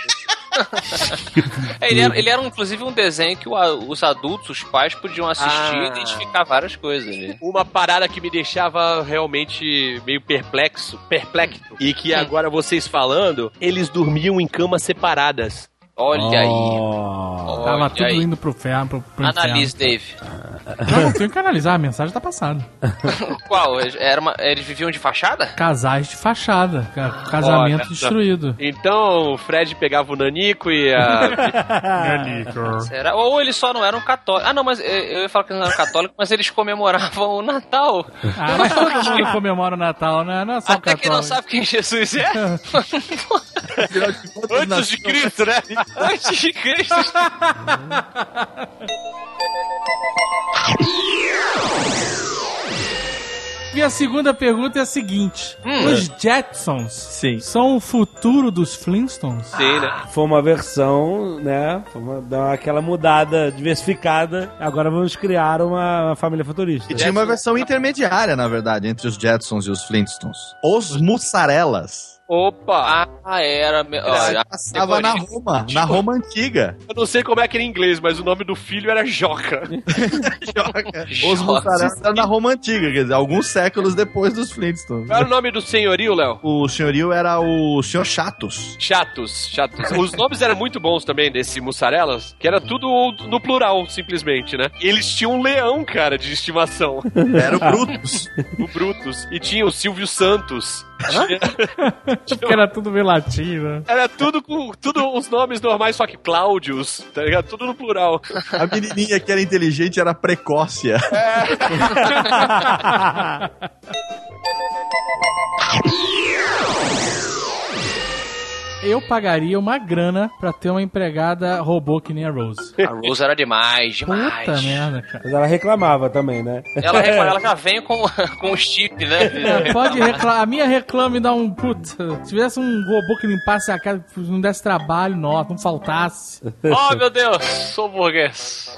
Ele era inclusive um desenho que os adultos, os pais, podiam assistir e identificar várias coisas ali. Uma parada que me deixava realmente meio perplexo, e que agora vocês falando, eles dormiam em camas separadas. Olha aí. Tava tudo indo pro ferro. Analise, Dave. Não tenho que analisar, a mensagem tá passando. Qual? Eles viviam de fachada? Casais de fachada. Casamento destruído. Então o Fred pegava o Nanico e a... Nanico. Será? Ou eles só não eram católicos. Ah, não, mas eu ia falar que eles não eram católicos, mas eles comemoravam o Natal. Mas todo mundo comemora o Natal, né? Não é só até católico. quem não sabe quem Jesus é. Antes de Cristo, né? Antes de Cristo. E a segunda pergunta é a seguinte: os Jetsons são o futuro dos Flintstones? Sim, né? Foi uma versão, né? Dar aquela mudada diversificada. Agora vamos criar uma família futurista. E tinha uma versão intermediária, na verdade, entre os Jetsons e os Flintstones. Os Mussarelas. Opa! Era. Passava na Roma antiga. Eu não sei como é que era em inglês, mas o nome do filho era Joca. Os Mussarelas eram na Roma antiga, quer dizer, alguns séculos depois dos Flintstones. Qual era o nome do senhorio, Léo? O senhorio era o Senhor Chatos. Chatos. Os nomes eram muito bons também desse Mussarelas, que era tudo no plural, simplesmente, né? E eles tinham um leão, cara, de estimação. Era o Brutus. O Brutus. E tinha o Silvio Santos. Porque era tudo meio latino. Era tudo os nomes normais, só que Cláudios, tá ligado? Tudo no plural. A menininha que era inteligente era Precócia. Eu pagaria uma grana pra ter uma empregada robô que nem a Rose. A Rose era demais. Puta merda, cara. Mas ela reclamava também, né? Ela já vem com o chip, né? Pode reclamar. A minha reclame dá um... Puta, se tivesse um robô que limpasse a casa, não desse trabalho, não faltasse. Oh, meu Deus, sou burguês.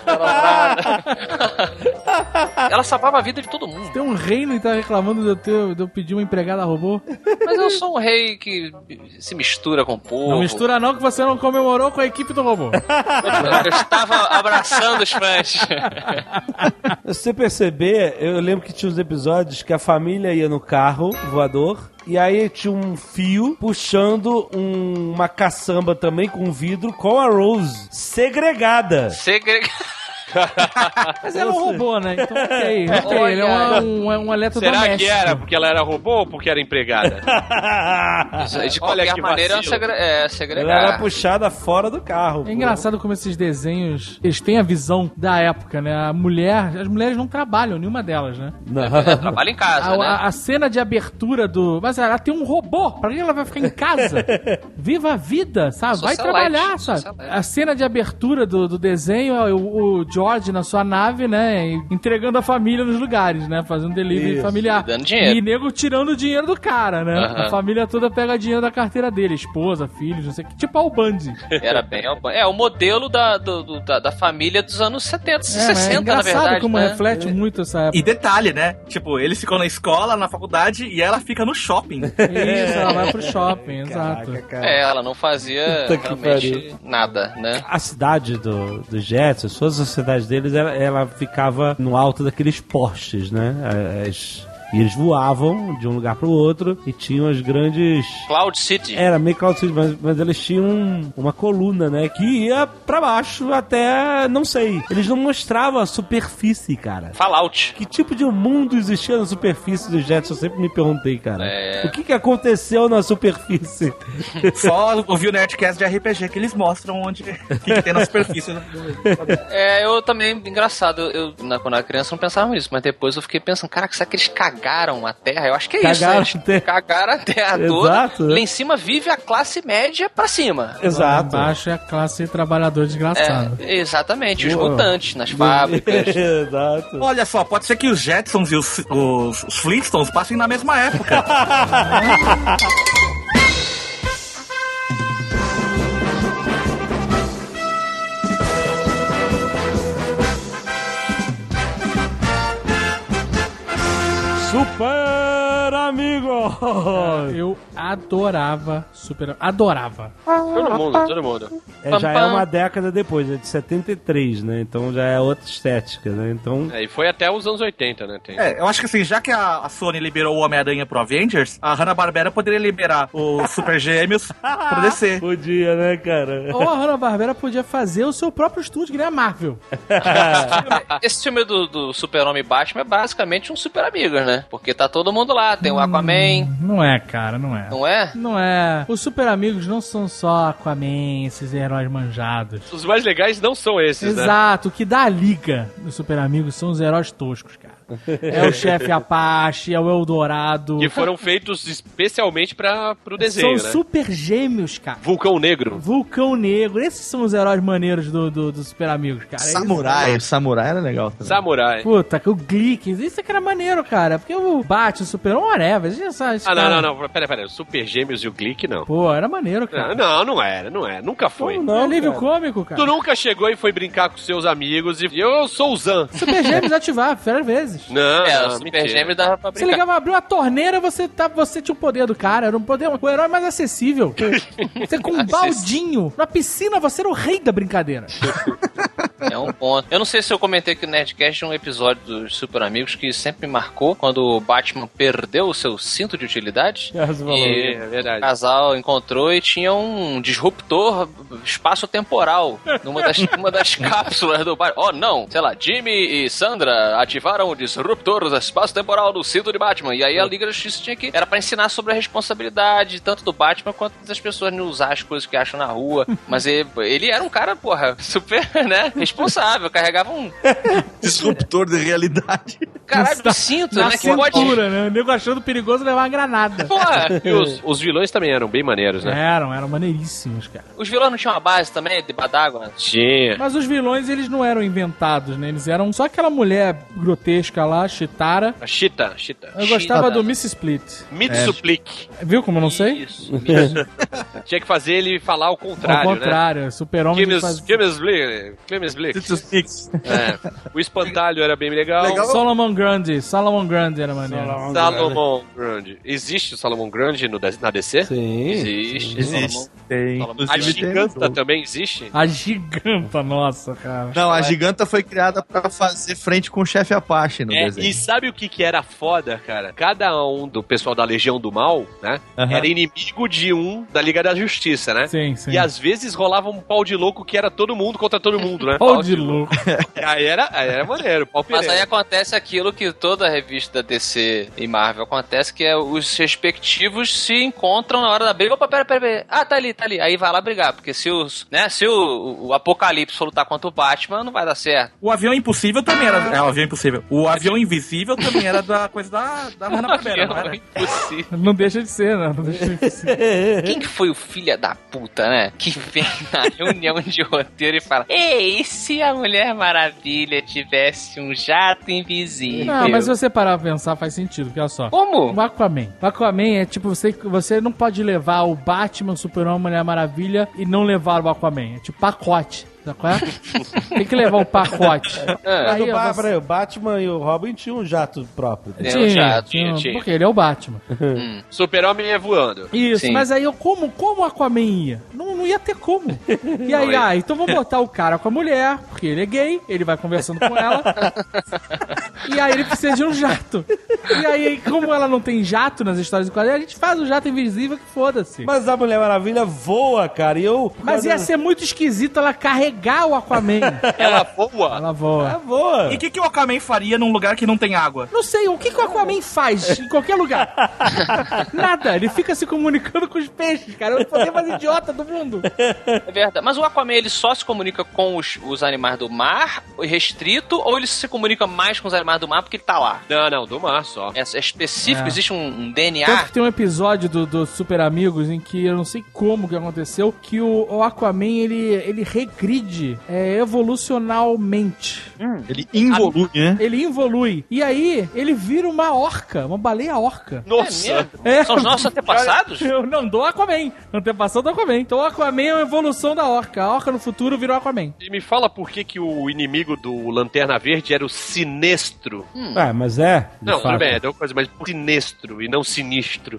Ela salvava a vida de todo mundo. Tem um reino e tá reclamando de eu pedir uma empregada robô? Mas eu sou um rei que se mistura com com o povo. Não mistura não que você não comemorou com a equipe do robô. Eu estava abraçando os fãs. Se você perceber, eu lembro que tinha uns episódios que a família ia no carro voador e aí tinha um fio puxando uma caçamba também com vidro com a Rose segregada. Mas ela é um robô, né? Então, ok, ele é um eletrodoméstico. Será que era porque ela era robô ou porque era empregada? De qualquer maneira, é segregada. Ela era puxada fora do carro. É engraçado como esses desenhos, eles têm a visão da época, né? As mulheres não trabalham, nenhuma delas, né? Trabalha em casa, né? A cena de abertura Mas ela tem um robô, pra que ela vai ficar em casa? Viva a vida, sabe? Vai trabalhar, sabe? A cena de abertura do desenho é o George na sua nave, né? Entregando a família nos lugares, né? Fazendo delivery familiar. Dando dinheiro. E nego tirando o dinheiro do cara, né? Uhum. A família toda pega dinheiro da carteira dele. Esposa, filhos, não sei o que. Tipo Al Bundy. Era bem Al Bundy. É, o modelo da família dos anos 70, 60, na verdade. Engraçado como né? reflete muito essa época. E detalhe, né? Tipo, eles ficam na escola, na faculdade, e ela fica no shopping. Isso, ela vai pro shopping, exato. Caraca. Ela não fazia realmente nada, né? A cidade do Jetsons, todas as cidades deles, ela ficava no alto daqueles postes, né? E eles voavam de um lugar pro outro e tinham as grandes... Cloud City. Era meio Cloud City, mas eles tinham uma coluna, né? Que ia pra baixo até... não sei. Eles não mostravam a superfície, cara. Fallout. Que tipo de mundo existia na superfície do Jetsons? Eu sempre me perguntei, cara. O que aconteceu na superfície? Só ouvi o Nerdcast de RPG que eles mostram o que tem na superfície. Eu também, engraçado, quando era criança não pensava nisso, mas depois eu fiquei pensando, caraca, será que eles cagaram a Terra? Eu acho que é isso. Cagaram a Terra toda. Lá em cima vive a classe média pra cima. Exato. Lá embaixo é a classe trabalhador desgraçado. Exatamente, os mutantes nas fábricas. Exato. Olha só, pode ser que os Jetsons e os Flintstones passem na mesma época. Super Amigo! Eu adorava Adorava. Todo mundo. Já é uma década depois, é de 73, né? Então já é outra estética, né? Então... e foi até os anos 80, né? Eu acho que assim, já que a Sony liberou o Homem-Aranha pro Avengers, a Hanna-Barbera poderia liberar os Super Gêmeos pro DC. Podia, né, cara? Ou a Hanna-Barbera podia fazer o seu próprio estúdio, que nem a Marvel. Esse filme do Super-Homem e Batman é basicamente um Super Amigos, né? Porque tá todo mundo lá, tem o Aquaman. Não é, cara, não é. Não é? Não é. Os Super Amigos não são só Aquaman, esses heróis manjados. Os mais legais não são esses, né? Exato, o que dá a liga dos Super Amigos são os heróis toscos, cara. É o chefe Apache, é o Eldorado. Que foram feitos especialmente pro desenho, são né? Super Gêmeos, cara. Vulcão Negro. Vulcão Negro. Esses são os heróis maneiros do Super Amigos, cara. Samurai. Samurai era legal também. Samurai. Puta, que o Glick. Isso aqui era maneiro, cara. Porque o Batman, o Super-Homem, whatever. Não. Pera. O Super Gêmeos e o Glick, não. Pô, era maneiro, cara. Não era. Nunca foi. Não, é livro cômico, cara. Tu nunca chegou e foi brincar com seus amigos e eu sou o Zan. Super Gêmeos ativar, várias vezes. Não, o Super Gêmeos dava pra brincar. Você ligava, abriu a torneira, você tinha o poder do cara. Era o herói mais acessível. Você com um baldinho na piscina, você era o rei da brincadeira. É um ponto. Eu não sei se eu comentei aqui no Nerdcast um episódio dos Super Amigos que sempre me marcou quando o Batman perdeu o seu cinto de utilidade. É verdade. O casal encontrou e tinha um disruptor espaço-temporal numa das cápsulas do Batman. Oh, não! Sei lá, Jimmy e Sandra ativaram o disruptor espaço-temporal do cinto de Batman. E aí a Liga da Justiça tinha que... Era pra ensinar sobre a responsabilidade tanto do Batman quanto das pessoas não usar as coisas que acham na rua. Mas ele era um cara, porra, super, né? Responsável, carregava um disruptor de realidade. Caralho, do cinto, na né? cintura, Que pode... né? O nego achando perigoso levar uma granada. Porra! E os vilões também eram bem maneiros, né? Eram maneiríssimos, cara. Os vilões não tinham uma base também, debaixo d'água? Tinha. Mas os vilões, eles não eram inventados, né? Eles eram só aquela mulher grotesca lá, Chitara. A Chita. Eu gostava do Miss Split. Mitsuplik. Viu como eu não sei? Isso. Tinha que fazer ele falar o contrário, Ao contrário, né? Super-Homem Clemens Blick. O espantalho era bem legal. Solomon Grundy era maneiro. Salomon Grundy. Existe o Salomon Grundy na DC? Sim. Existe. Tem. A Giganta também existe? A Giganta, nossa, cara. Não, a Giganta foi criada pra fazer frente com o chefe Apache no desenho. E sabe o que era foda, cara? Cada um do pessoal da Legião do Mal, né? Era inimigo de um da Liga da Justiça, né? Sim, sim. E às vezes rolava um pau de louco que era todo mundo contra todo mundo, né? Pau de louco. Aí era maneiro, pau Mas Pereira. aí acontece aquilo que toda revista da DC e Marvel acontece, que é os respectivos se encontram na hora da briga. Opa, pera. Ah, tá ali. Aí vai lá brigar, porque se o Apocalipse for lutar contra o Batman, não vai dar certo. O avião impossível também era... o avião impossível. O avião invisível também era da coisa da Hanna-Barbera, não era? Impossível. Não deixa de ser, né? Não deixa de ser. Quem que foi o filho da puta, né? Que vem na reunião de roteiro e fala: ei, e se a Mulher Maravilha tivesse um jato invisível? Não, mas se você parar pra pensar, faz sentido, porque olha só. Como? O Aquaman. O Aquaman é tipo, você não pode levar o Batman, o Superman, a Mulher Maravilha e não levar o Aquaman. É tipo pacote. Sabe qual é? Tem que levar o pacote. Aí, o Batman e o Robin tinham um jato próprio. Tinha. Porque ele é o Batman. Super-Homem ia voando. Isso, mas aí como o Aquaman ia? Não ia ter como. E aí, então vamos botar o cara com a mulher, porque ele é gay, ele vai conversando com ela. E aí ele precisa de um jato. E aí, como ela não tem jato nas histórias do quadrinho, a gente faz o jato invisível que foda-se. Mas a Mulher Maravilha voa, cara, Mas ia ser muito esquisito ela carregar o Aquaman. Ela voa? Ela voa. Ela voa. E o que o Aquaman faria num lugar que não tem água? Não sei, o que o Aquaman faz em qualquer lugar? Nada, ele fica se comunicando com os peixes, cara. É o poder mais idiota do mundo. É verdade. Mas o Aquaman, ele só se comunica com os animais do mar, restrito, ou ele se comunica mais com os animais do mar porque ele tá lá? Não, do mar só. É específico? Existe um DNA? Tanto que tem um episódio do Super Amigos em que eu não sei como que aconteceu, que o Aquaman, ele regride evolucionalmente. Ele involui, né? Ele involui. E aí, ele vira uma orca, uma baleia orca. Nossa! São os nossos antepassados? Não, do Aquaman. Antepassado do Aquaman. Então o Aquaman é uma evolução da orca. A orca no futuro virou Aquaman. E me fala por que o inimigo do Lanterna Verde era o Sinestro. Mas é. Não, tudo bem, é uma coisa, mas Sinestro e não Sinistro.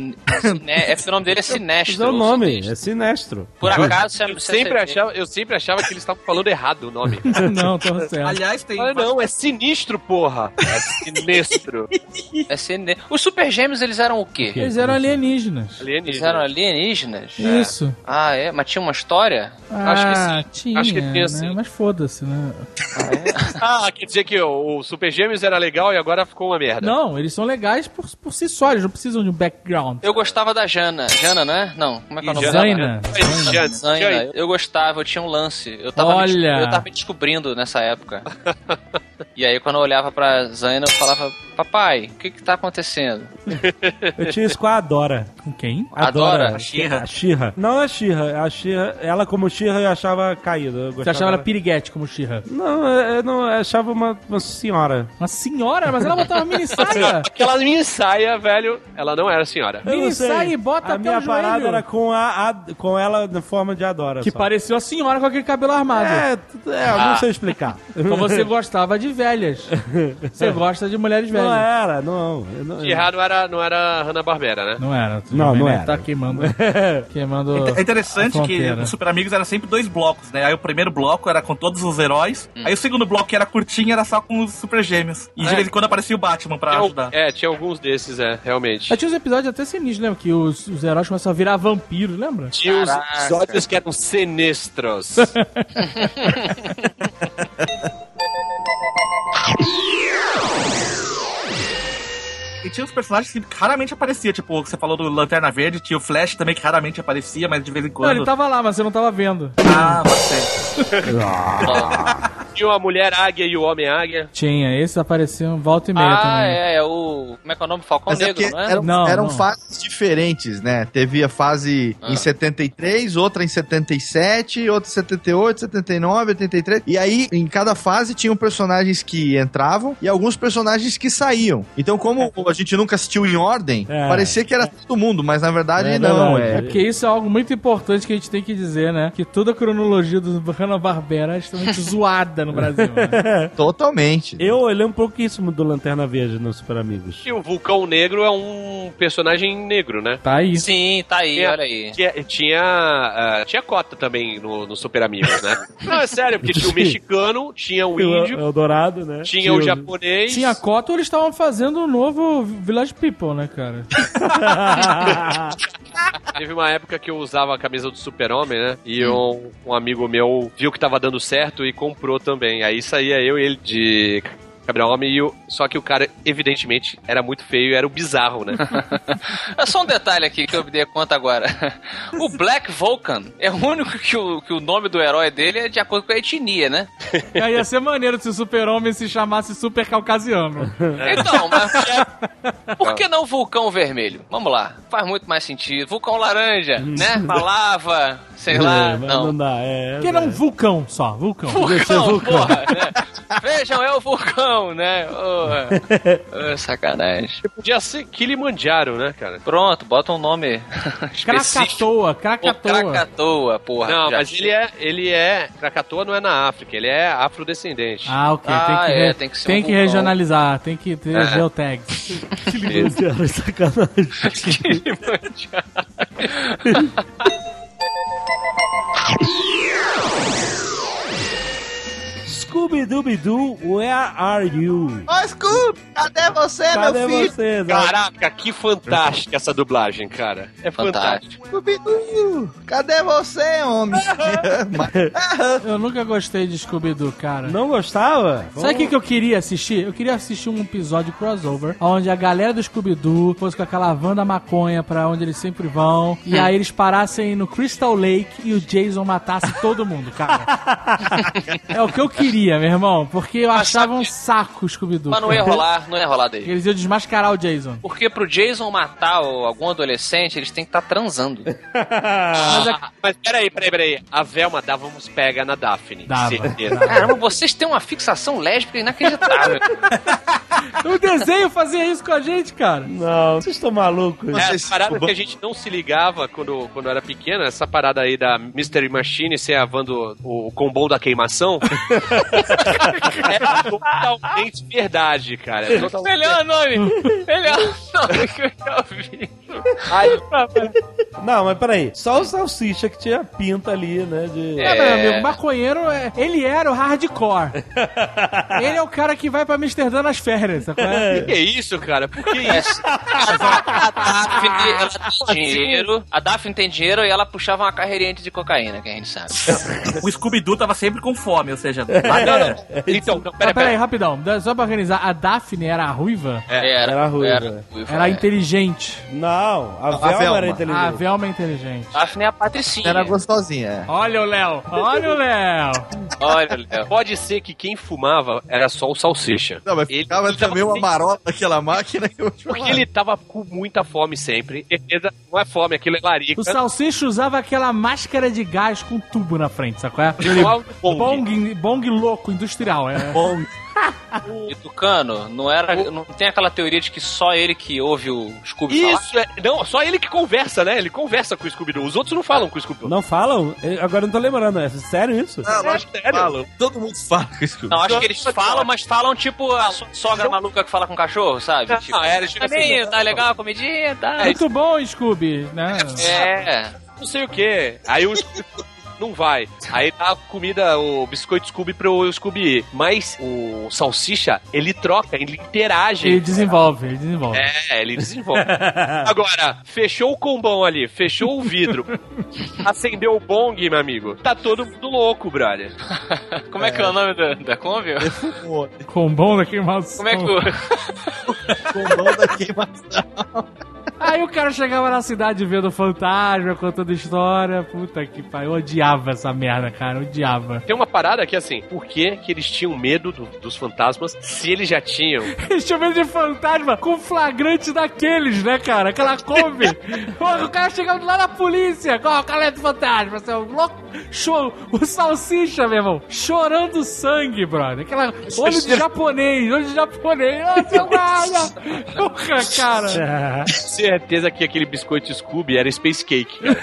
É porque o nome dele é Sinestro. É o nome, é Sinestro. Por acaso, eu sempre achava que eles estavam falando errado o nome. Não, tô certo. Aliás, tem... Não, é Sinistro, porra. É Sinestro. Os Super Gêmeos, eles eram o quê? Eles eram alienígenas. Eles eram alienígenas? Isso. Ah, é? Mas tinha uma história? Acho que sim. Tinha, acho que tinha, né? sim. Mas foda-se, né? Quer dizer que o Super Gêmeos era legal e agora ficou uma merda. Não, eles são legais por si só, eles não precisam de um background. Eu gostava da Jana. Jana, não é? Não, como é que é o nome Zaina. dela? Zaina. Eu gostava, eu tinha um lance. Eu tava me descobrindo nessa época. E aí, quando eu olhava pra Zaina, eu falava: papai, o que tá acontecendo? Eu tinha isso com a Adora. Com quem? Adora? A She-Ra. A She-Ra. Não a She-Ra. A She-Ra, ela como She-Ra eu achava caída. Você achava ela piriguete como She-Ra? Não, eu achava uma senhora. Uma senhora? Mas ela botava mini saia. Aquela mini saia, velho, ela não era senhora. Mini saia e bota a até minha o joelho. parada era com ela na forma de Adora. Que só. parecia a senhora com aquele cabelo armado. Eu não sei explicar. Então você gostava de velhas. Você gosta de mulheres velhas. Não era, não. She-Ra não era Hanna-Barbera, né? Não era. Não era. Tá queimando. É interessante que os Super Amigos eram sempre 2 blocos, né? Aí o primeiro bloco era com todos os heróis. Aí o segundo bloco, que era curtinho, era só com os Super Gêmeos. E de vez em quando aparecia o Batman pra ajudar. Tinha alguns desses, realmente. Tinha uns episódios até sinistros, lembra? Que os heróis começam a virar vampiros, lembra? Tinha os episódios que eram sinistros. E tinha os personagens que raramente apareciam, tipo, você falou do Lanterna Verde, tinha o Flash também que raramente aparecia, mas de vez em quando... Não, ele tava lá, mas você não tava vendo. Você. Tinha a Mulher Águia e o Homem Águia. Tinha, esses apareciam volta e meia também. É o... Como é que é o nome? Falcão Negro, não é? Eram fases diferentes, né? Teve a fase em 73, outra em 77, outra em 78, 79, 83. E aí, em cada fase, tinham personagens que entravam e alguns personagens que saíam. Então, como a gente nunca assistiu em ordem, parecia que era todo mundo, mas na verdade não. É porque isso é algo muito importante que a gente tem que dizer, né? Que toda a cronologia do Hanna-Barbera é extremamente zoada no Brasil. Né? Totalmente. Eu lembro pouquíssimo do Lanterna Verde no Super Amigos. E o Vulcão Negro é um personagem negro, né? Tá aí. Sim, tá aí, olha aí. Tinha cota também no Super Amigos, né? Não, é sério, porque tinha o mexicano, tinha o índio, Eldorado, né? tinha o japonês. Tinha cota ou eles estavam fazendo um novo Village People, né, cara? Teve uma época que eu usava a camisa do Super-Homem, né? E um amigo meu viu que tava dando certo e comprou também. Aí saía eu e ele de Super-Homem, só que o cara, evidentemente, era muito feio e era o bizarro, né? É só um detalhe aqui que eu me dei conta agora. O Black Vulcan é o único que o nome do herói dele é de acordo com a etnia, né? Aí ia ser maneiro se o Super-Homem se chamasse Super Caucasiano. Então, mas por que não Vulcão Vermelho? Vamos lá, faz muito mais sentido. Vulcão Laranja, né? Lava, sei lá, não dá, Por que não Vulcão só? Vulcão. Vulcão, porra, né? Vejam, é o Vulcão, né? Sacanagem. Podia ser Kilimanjaro, né, cara? Pronto, bota um nome específico. Krakatoa, porra. Não, mas ele é... Krakatoa não é na África, ele é afrodescendente. Ah, ok. Tem que ser tem que regionalizar, tem que ter geotags. Kilimanjaro, é sacanagem. Kilimanjaro. Scooby-Dooby-Doo, where are you? Ô, Scooby, cadê você, Cadê meu filho? você, Zé? Caraca, que fantástica essa dublagem, cara. É fantástico. Scooby-Doo, cadê você, homem? Eu nunca gostei de Scooby-Doo, cara. Não gostava? Sabe o que eu queria assistir? Eu queria assistir um episódio crossover, onde a galera do Scooby-Doo fosse com aquela van da maconha pra onde eles sempre vão, e aí eles parassem no Crystal Lake e o Jason matasse todo mundo, cara. É o que eu queria, meu irmão, porque eu achava um saco o Scooby-Doo. Mas não ia rolar dele. Eles iam desmascarar o Jason. Porque pro Jason matar algum adolescente, eles têm que estar transando. Mas peraí. A Velma dava uns pega na Daphne. Dava. Caramba, vocês têm uma fixação lésbica inacreditável. O desenho fazia isso com a gente, cara. Não, vocês estão malucos. A parada que a gente não se ligava quando era pequeno, essa parada aí da Mystery Machine ser a van o combão da queimação, é totalmente verdade, cara. É totalmente... Melhor nome que eu já ouvi. Não, mas peraí. Só o Salsicha que tinha pinta ali, né? Meu amigo, maconheiro, ele era o hardcore. Ele é o cara que vai pra Amsterdã nas férias, sabe? Que isso, cara? Por que isso? A Daphne tem dinheiro e ela puxava uma carreirinha de cocaína, que a gente sabe. O Scooby-Doo tava sempre com fome, ou seja... Então, peraí, rapidão. Só pra organizar, a Daphne era a ruiva? Era ruiva. Era inteligente. Não, a Velma era inteligente. A Velma é inteligente. Daphne é a patricinha. Era gostosinha, Olha o Léo. Pode ser que quem fumava era só o Salsicha. Não, mas ficava também uma marola naquela máquina que eu Porque ele tava com muita fome sempre. Certeza, não é fome, aquilo é larica. O Salsicha usava aquela máscara de gás com tubo na frente, sabe qual é? Bong louco, industrial. Bong. E Tucano, não tem aquela teoria de que só ele que ouve o Scooby falar? Isso, não, só ele que conversa, né? Ele conversa com o Scooby-Doo. Os outros não falam com o Scooby-Doo. Não falam? Agora eu não tô lembrando. É sério isso? Não, lógico que falam. Todo mundo fala com o Scooby-Doo. Não, acho que eles falam, mas falam tipo a sogra maluca que fala com o cachorro, sabe? Não, tipo, tá legal a comidinha, tá? Muito bom, Scooby, né? Não sei o que. Aí o Scooby não vai. Aí dá a comida, o biscoito Scooby pro Scooby. Mas o Salsicha, ele troca, ele interage. Ele desenvolve. Ele desenvolve. Agora, fechou o combão ali, fechou o vidro, acendeu o bong, meu amigo. Tá todo mundo louco, brother. Como é que é o nome da Kombi? Combão da queimação. Como é que Combão da queimação. Aí o cara chegava na cidade vendo o fantasma, contando história. Puta que pariu. Eu odiava essa merda, cara. Eu odiava. Tem uma parada que, assim, por que eles tinham medo dos fantasmas se eles já tinham? Eles tinham medo de fantasma com flagrante daqueles, né, cara? Aquela Kombi. O cara chegava lá na polícia. Qual o calé do fantasma? Você é um louco. Show. O Salsicha, meu irmão. Chorando sangue, brother. Aquela olho de japonês. Olho de japonês. Ô, seu guarda. Porra, cara. certeza que aquele biscoito Scooby era Space Cake, cara.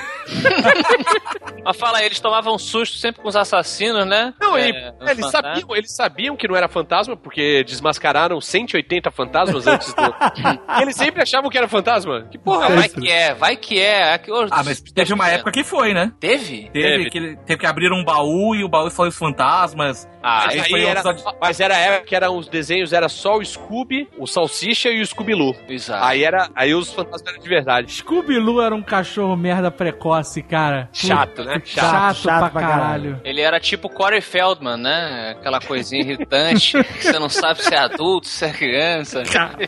Mas fala aí, eles tomavam susto sempre com os assassinos, né? Não, eles sabiam que não era fantasma, porque desmascararam 180 fantasmas antes do... Eles sempre achavam que era fantasma. Que porra vai que é. Mas teve uma época que foi, né? Teve? Teve que abrir um baú e o baú foi os fantasmas. Mas era a época que os desenhos era só o Scooby, o Salsicha e o Scooby-Loo. Exato. Aí os fantasmas eram de verdade. Scooby-Loo era um cachorro merda precoce, cara. Chato, né? Chato pra caralho. Ele era tipo Corey Feldman, né? Aquela coisinha irritante que você não sabe se é adulto, se é criança.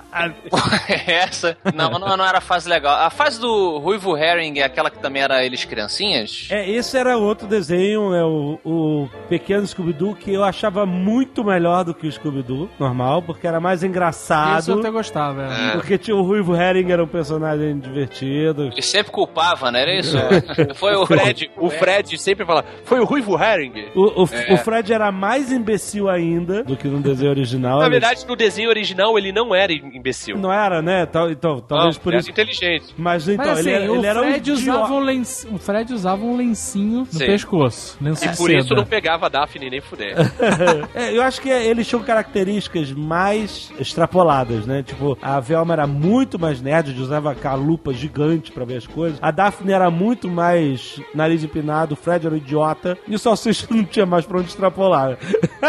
Essa? Não era a fase legal. A fase do Ruivo Herring é aquela que também era eles criancinhas? Esse era outro desenho, o Pequeno Scooby-Doo, que eu achava muito melhor do que o Scooby-Doo normal, porque era mais engraçado. Isso eu até gostava. Porque tinha o Ruivo Herring, era um personagem divertido. E sempre culpava, né? Era isso? Foi o Fred sempre fala, foi o Ruivo Herring. O Fred era mais imbecil ainda do que no desenho original. Na verdade, no desenho original, ele não era imbecil. Não era, né? Então, talvez por isso. Inteligente. Mas então, assim, ele era um idiota. O Fred usava um lencinho no pescoço. E por isso não pegava a Daphne nem fuder. Eu acho que eles tinham características mais extrapoladas, né? Tipo, a Velma era muito mais nerd, usava aquela lupa gigante pra ver as coisas. A Daphne era muito mais nariz empinado, o Fred era um idiota e o Salsicha não tinha mais pra onde extrapolar.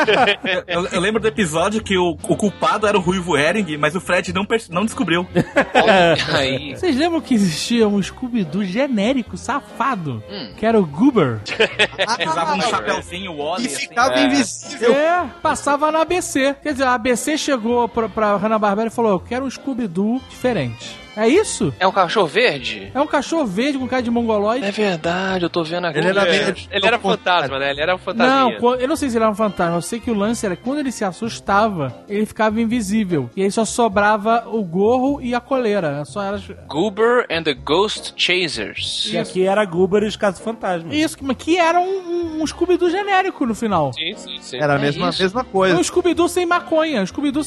Eu lembro do episódio que o culpado era o Ruivo Herring, mas o Fred não descobriu. Aí. Vocês lembram que existia um Scooby-Doo genérico, safado, que era o Goober? Usava um chapéuzinho, o Wally. E ficava invisível. Passava na ABC. Quer dizer, a ABC chegou pra Hanna-Barbera e falou, eu quero um Scooby-Doo diferente. É isso? É um cachorro verde? É um cachorro verde com cara de mongoloide. É verdade, eu tô vendo aqui. Ele era fantasma, né? Ele era um fantasminha. Não, eu não sei se ele era um fantasma. Eu sei que o lance era que quando ele se assustava, ele ficava invisível. E aí só sobrava o gorro e a coleira. Só era... Goober and the Ghost Chasers. E aqui era Goober e os Caça-Fantasmas. Isso, que era um Scooby-Doo genérico no final. Sim. Era a mesma coisa. Um Scooby-Doo sem maconha.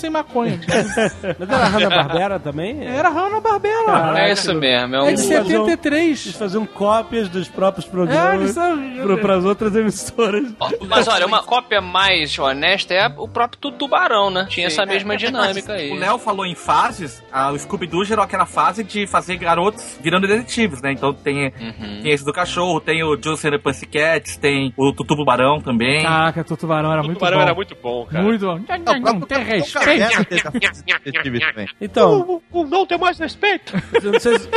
Mas era Hanna-Barbera também? Era Hanna-Barbera. É isso mesmo. É de 73. Eles faziam cópias dos próprios programas para as outras emissoras. Mas olha, uma cópia mais honesta é o próprio Tubarão, né? Tinha essa mesma dinâmica aí. O Léo falou em fases, o Scooby-Doo gerou aquela fase de fazer garotos virando detetives, né? Então tem esse do cachorro, tem o Josie and the Pussycats, tem o Tubarão também. Caraca, o Tubarão era muito bom. O Tubarão era muito bom, cara. Muito bom. Não tem respeito. Então, não tem mais respeito. Eu não sei se...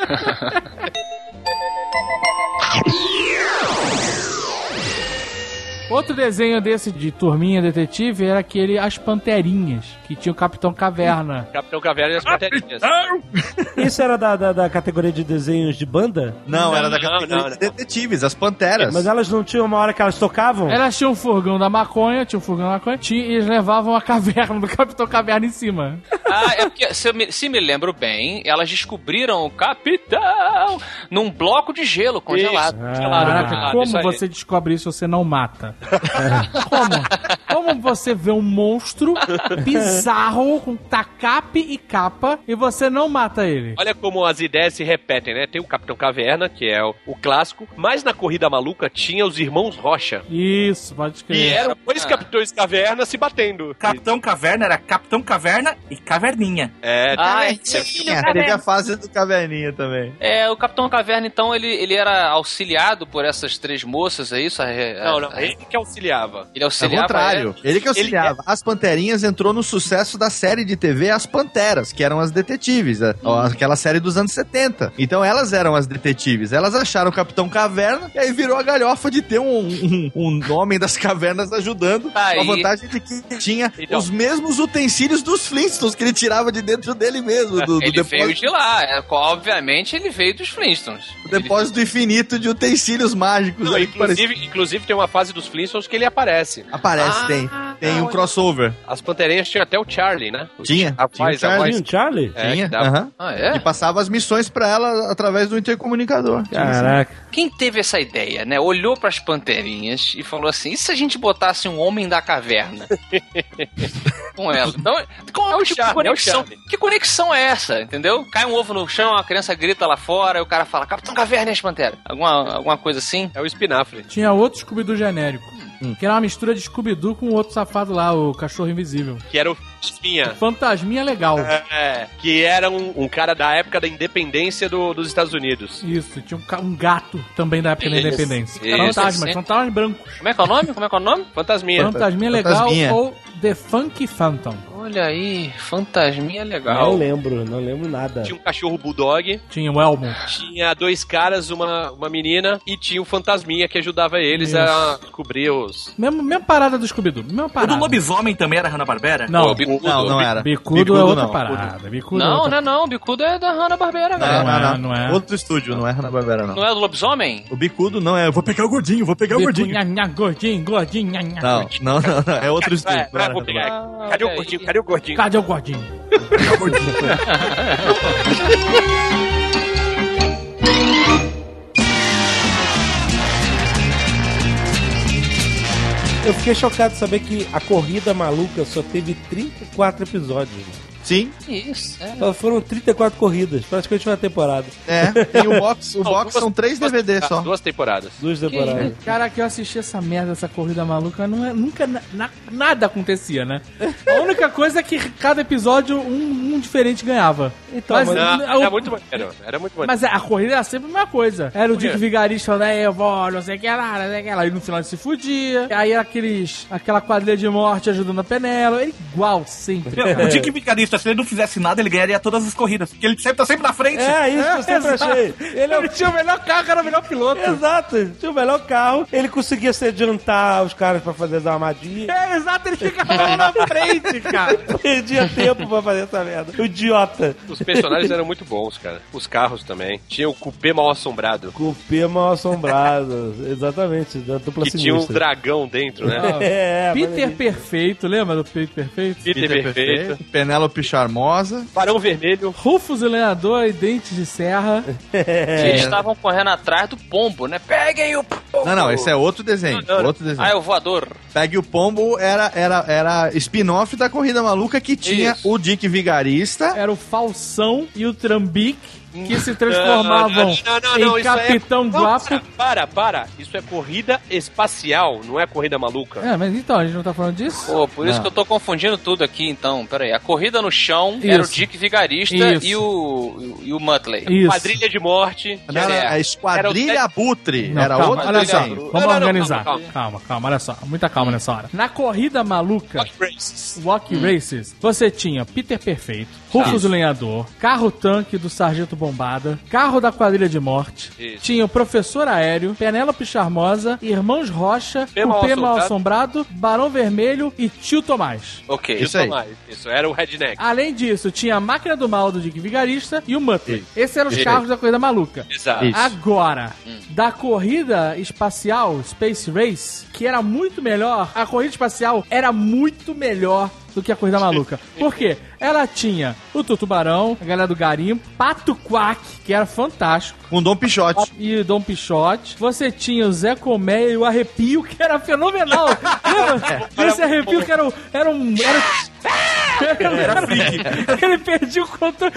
Outro desenho desse de turminha detetive era aquele As Panterinhas, que tinha o Capitão Caverna. Capitão Caverna e as Panterinhas. Isso era da categoria de desenhos de banda? Não, era da categoria de detetives, as Panteras. Mas elas não tinham uma hora que elas tocavam? Elas tinham um furgão da maconha, e eles levavam a caverna do Capitão Caverna em cima. É porque, se me lembro bem, elas descobriram o Capitão num bloco de gelo congelado. Caraca, como você descobre isso se você não mata? Como você vê um monstro bizarro com tacape e capa e você não mata ele? Olha como as ideias se repetem, né? Tem o Capitão Caverna, que é o clássico, mas na Corrida Maluca tinha os Irmãos Rocha. Isso, pode crer. E eram dois Capitões Caverna se batendo. Capitão Caverna era Capitão Caverna e Caverninha. Teve a fase do Caverninha também. O Capitão Caverna, então, ele era auxiliado por essas três moças, é isso? Não, ele que auxiliava. Ele auxiliava? Ao contrário, ele que auxiliava. As Panterinhas entrou no sucesso da série de TV As Panteras, que eram as detetives, aquela série dos anos 70. Então elas eram as detetives. Elas acharam o Capitão Caverna e aí virou a galhofa de ter um homem das cavernas ajudando. Aí. A vantagem de que tinha os mesmos utensílios dos Flintstones que ele tirava de dentro dele mesmo. Ele veio de lá. Obviamente ele veio dos Flintstones. O depósito infinito de utensílios mágicos. Não, inclusive tem uma fase dos Flintstones que ele aparece. Tem. Tem um crossover. As Panterinhas tinham até o Charlie, né? Tinha o Charlie? Tinha. É? E passava as missões pra ela através do intercomunicador. Caraca. Quem teve essa ideia, né? Olhou pras Panterinhas e falou assim, e se a gente botasse um homem da caverna com ela? Então, qual tipo de conexão? Que conexão é essa, entendeu? Cai um ovo no chão, a criança grita lá fora, e o cara fala, Capitão Caverna e as Panteras. Alguma coisa assim? É o espinafre. Tinha outro Scooby-Doo genérico. Que era uma mistura de Scooby-Doo com o outro safado lá, o Cachorro Invisível. Que era o Fantasminha. Fantasminha legal. Que era um cara da época da independência dos Estados Unidos. Isso, tinha um gato também da época da independência. Fantasmas brancos. Como é que é o nome? Fantasminha. Fantasminha legal ou The Funky Phantom. Olha aí, Fantasminha legal. Não lembro nada. Tinha um cachorro bulldog. Tinha o Elmo. Tinha 2 caras, uma menina, e tinha o Fantasminha que ajudava eles a descobrir os... Mesma parada do Scooby-Doo, mesma parada. O do lobisomem também era Hanna-Barbera? Não, não era. Bicudo é outra parada. Não, Bicudo é da Hanna-Barbera, galera. Não é. Outro estúdio, não é Hanna-Barbera, não. Não é do lobisomem? O Bicudo não é. Eu vou pegar o gordinho, Gordinho. Não. É outro estúdio. Vou pegar. Cadê o gordinho? Cadê o gordinho? Eu fiquei chocado de saber que a Corrida Maluca só teve 34 episódios. Sim. Isso. Só foram 34 corridas, praticamente uma temporada. Tem o box. O box são 3 DVDs só. 2 temporadas. 2 temporadas. Cara, que eu assisti essa merda, essa Corrida Maluca, nunca nada acontecia, né? A única coisa é que cada episódio um diferente ganhava. Então, era muito maneiro. Mas a corrida era sempre a mesma coisa. Era o Dick Vigarista falando, eu vou, não sei o que lá, E no final ele se fudia. Aí era aquela quadrilha de morte ajudando a Penela. Era igual sempre. O Dick Vigarista, se ele não fizesse nada, ele ganharia todas as corridas. Porque ele tá sempre na frente. É, isso que eu sempre achei. Ele tinha o melhor carro, era o melhor piloto. Exato, ele tinha o melhor carro. Ele conseguia se adiantar os caras pra fazer as armadilhas. Exato, ele ficava lá na frente, cara. Perdia tempo pra fazer essa merda. O idiota. Os personagens eram muito bons, cara. Os carros também. Tinha o Cupê Mal Assombrado. Cupê Mal Assombrado. Exatamente, da dupla que sinistra. tinha um dragão dentro, né? Peter Perfeito, lembra do Peter Perfeito? Peter Perfeito. Penélope Charmosa. Barão Vermelho. Rufus o Lenhador e Dentes de Serra. Eles estavam correndo atrás do pombo, né? Peguem o pombo! Não, esse é outro desenho. Outro desenho. É o voador. Pegue o Pombo era spin-off da Corrida Maluca que tinha o Dick Vigarista. Era o Falsão e o Trambique. Que se transformavam em Capitão Guapo. Para. Isso é corrida espacial, não é corrida maluca. Mas então, a gente não tá falando disso? Pô, por isso que eu tô confundindo tudo aqui, então. Pera aí. A corrida no chão era o Dick Vigarista e o Muttley. Isso. Quadrilha de morte. A Esquadrilha Abutre. Era outro olha só. desenho. Vamos organizar. Calma, olha só. Muita calma nessa hora. Na Corrida Maluca, Walk Races, você tinha Peter Perfeito, Rufus o Lenhador, Carro-Tanque do Sargento Bombada, Carro da Quadrilha de Morte, tinha o Professor Aéreo, Penélope Charmosa, Irmãos Rocha, Cupê Mal Assombrado, Barão Vermelho e Tio Tomás. Ok, isso aí. Isso era o Redneck. Além disso, tinha a Máquina do Mal do Dick Vigarista e o Muttley. Esses eram os carros da Corrida Maluca. Exato. Agora, da Corrida Espacial, Space Race, que era muito melhor, a Corrida Espacial era muito melhor do que a Corrida Maluca. Por quê? Ela tinha o Tutubarão, a galera do Garimpo, Pato Quack, que era fantástico. Com Dom Pichote. E Dom Pichote. Você tinha o Zé Colmeia e o Arrepio, que era fenomenal. Lembra? Esse arrepio que era freak. Ele perdia o controle.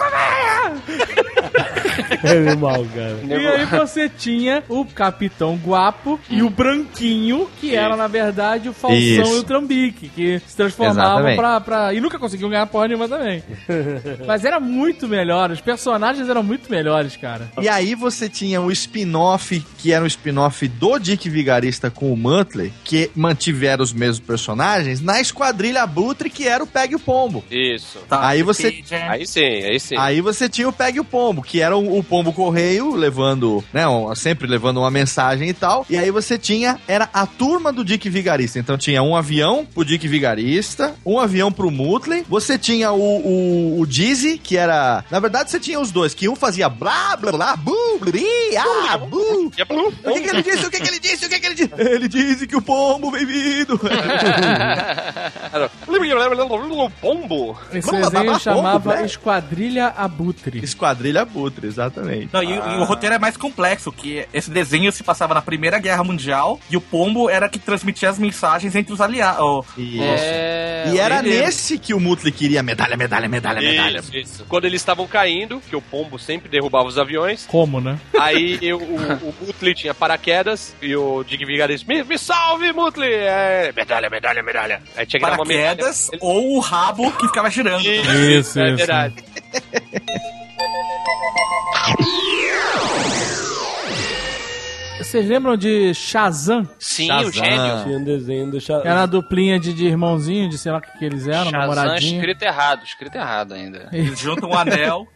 Animal, cara. E aí você tinha o Capitão Guapo e o Branquinho, que era, na verdade, o Falsão e o Trambique, que se transformavam pra... E nunca conseguiam ganhar porra nenhuma também. Mas era muito melhor, os personagens eram muito melhores, cara. E aí você tinha o spin-off, que era um spin-off do Dick Vigarista com o Muttley, que mantiveram os mesmos personagens, na Esquadrilha Abutre, que era o Pegue o Pombo. Isso. Aí você... Aí sim. Aí você tinha o Pegue o Pombo, que era o pombo correio levando, né, sempre levando uma mensagem e tal. E aí você tinha, era a turma do Dick Vigarista. Então tinha um avião pro Dick Vigarista, um avião pro Muttley. Você tinha o Dizzy, que era, na verdade você tinha os dois, que um fazia blá, blá, blá, bu, bli, ah, bu. O que ele disse? O que ele disse? O que ele disse? Ele disse que o pombo vem vindo. Pombo? Esse desenho chamava Esquadrilha Abutre. Esquadrilha Abutre, exatamente. Não, e o roteiro é mais complexo, que esse desenho se passava na Primeira Guerra Mundial e o pombo era que transmitia as mensagens entre os aliados. Isso. E era nesse que o Muttley queria medalha. Isso. Quando eles estavam caindo, que o pombo sempre derrubava os aviões. Como, né? Aí o Muttley tinha paraquedas e o Dick Vigarista, me salve, Muttley! Medalha. Aí tinha que dar uma paraquedas ou o rabo que ficava girando. Isso. É verdade. Vocês lembram de Shazam? Sim, Shazam. o gênio. Tinha um desenho do Shazam. Era a duplinha de irmãozinho, de sei lá o que eles eram, Shazam namoradinho. escrito errado ainda. Eles juntam um anel.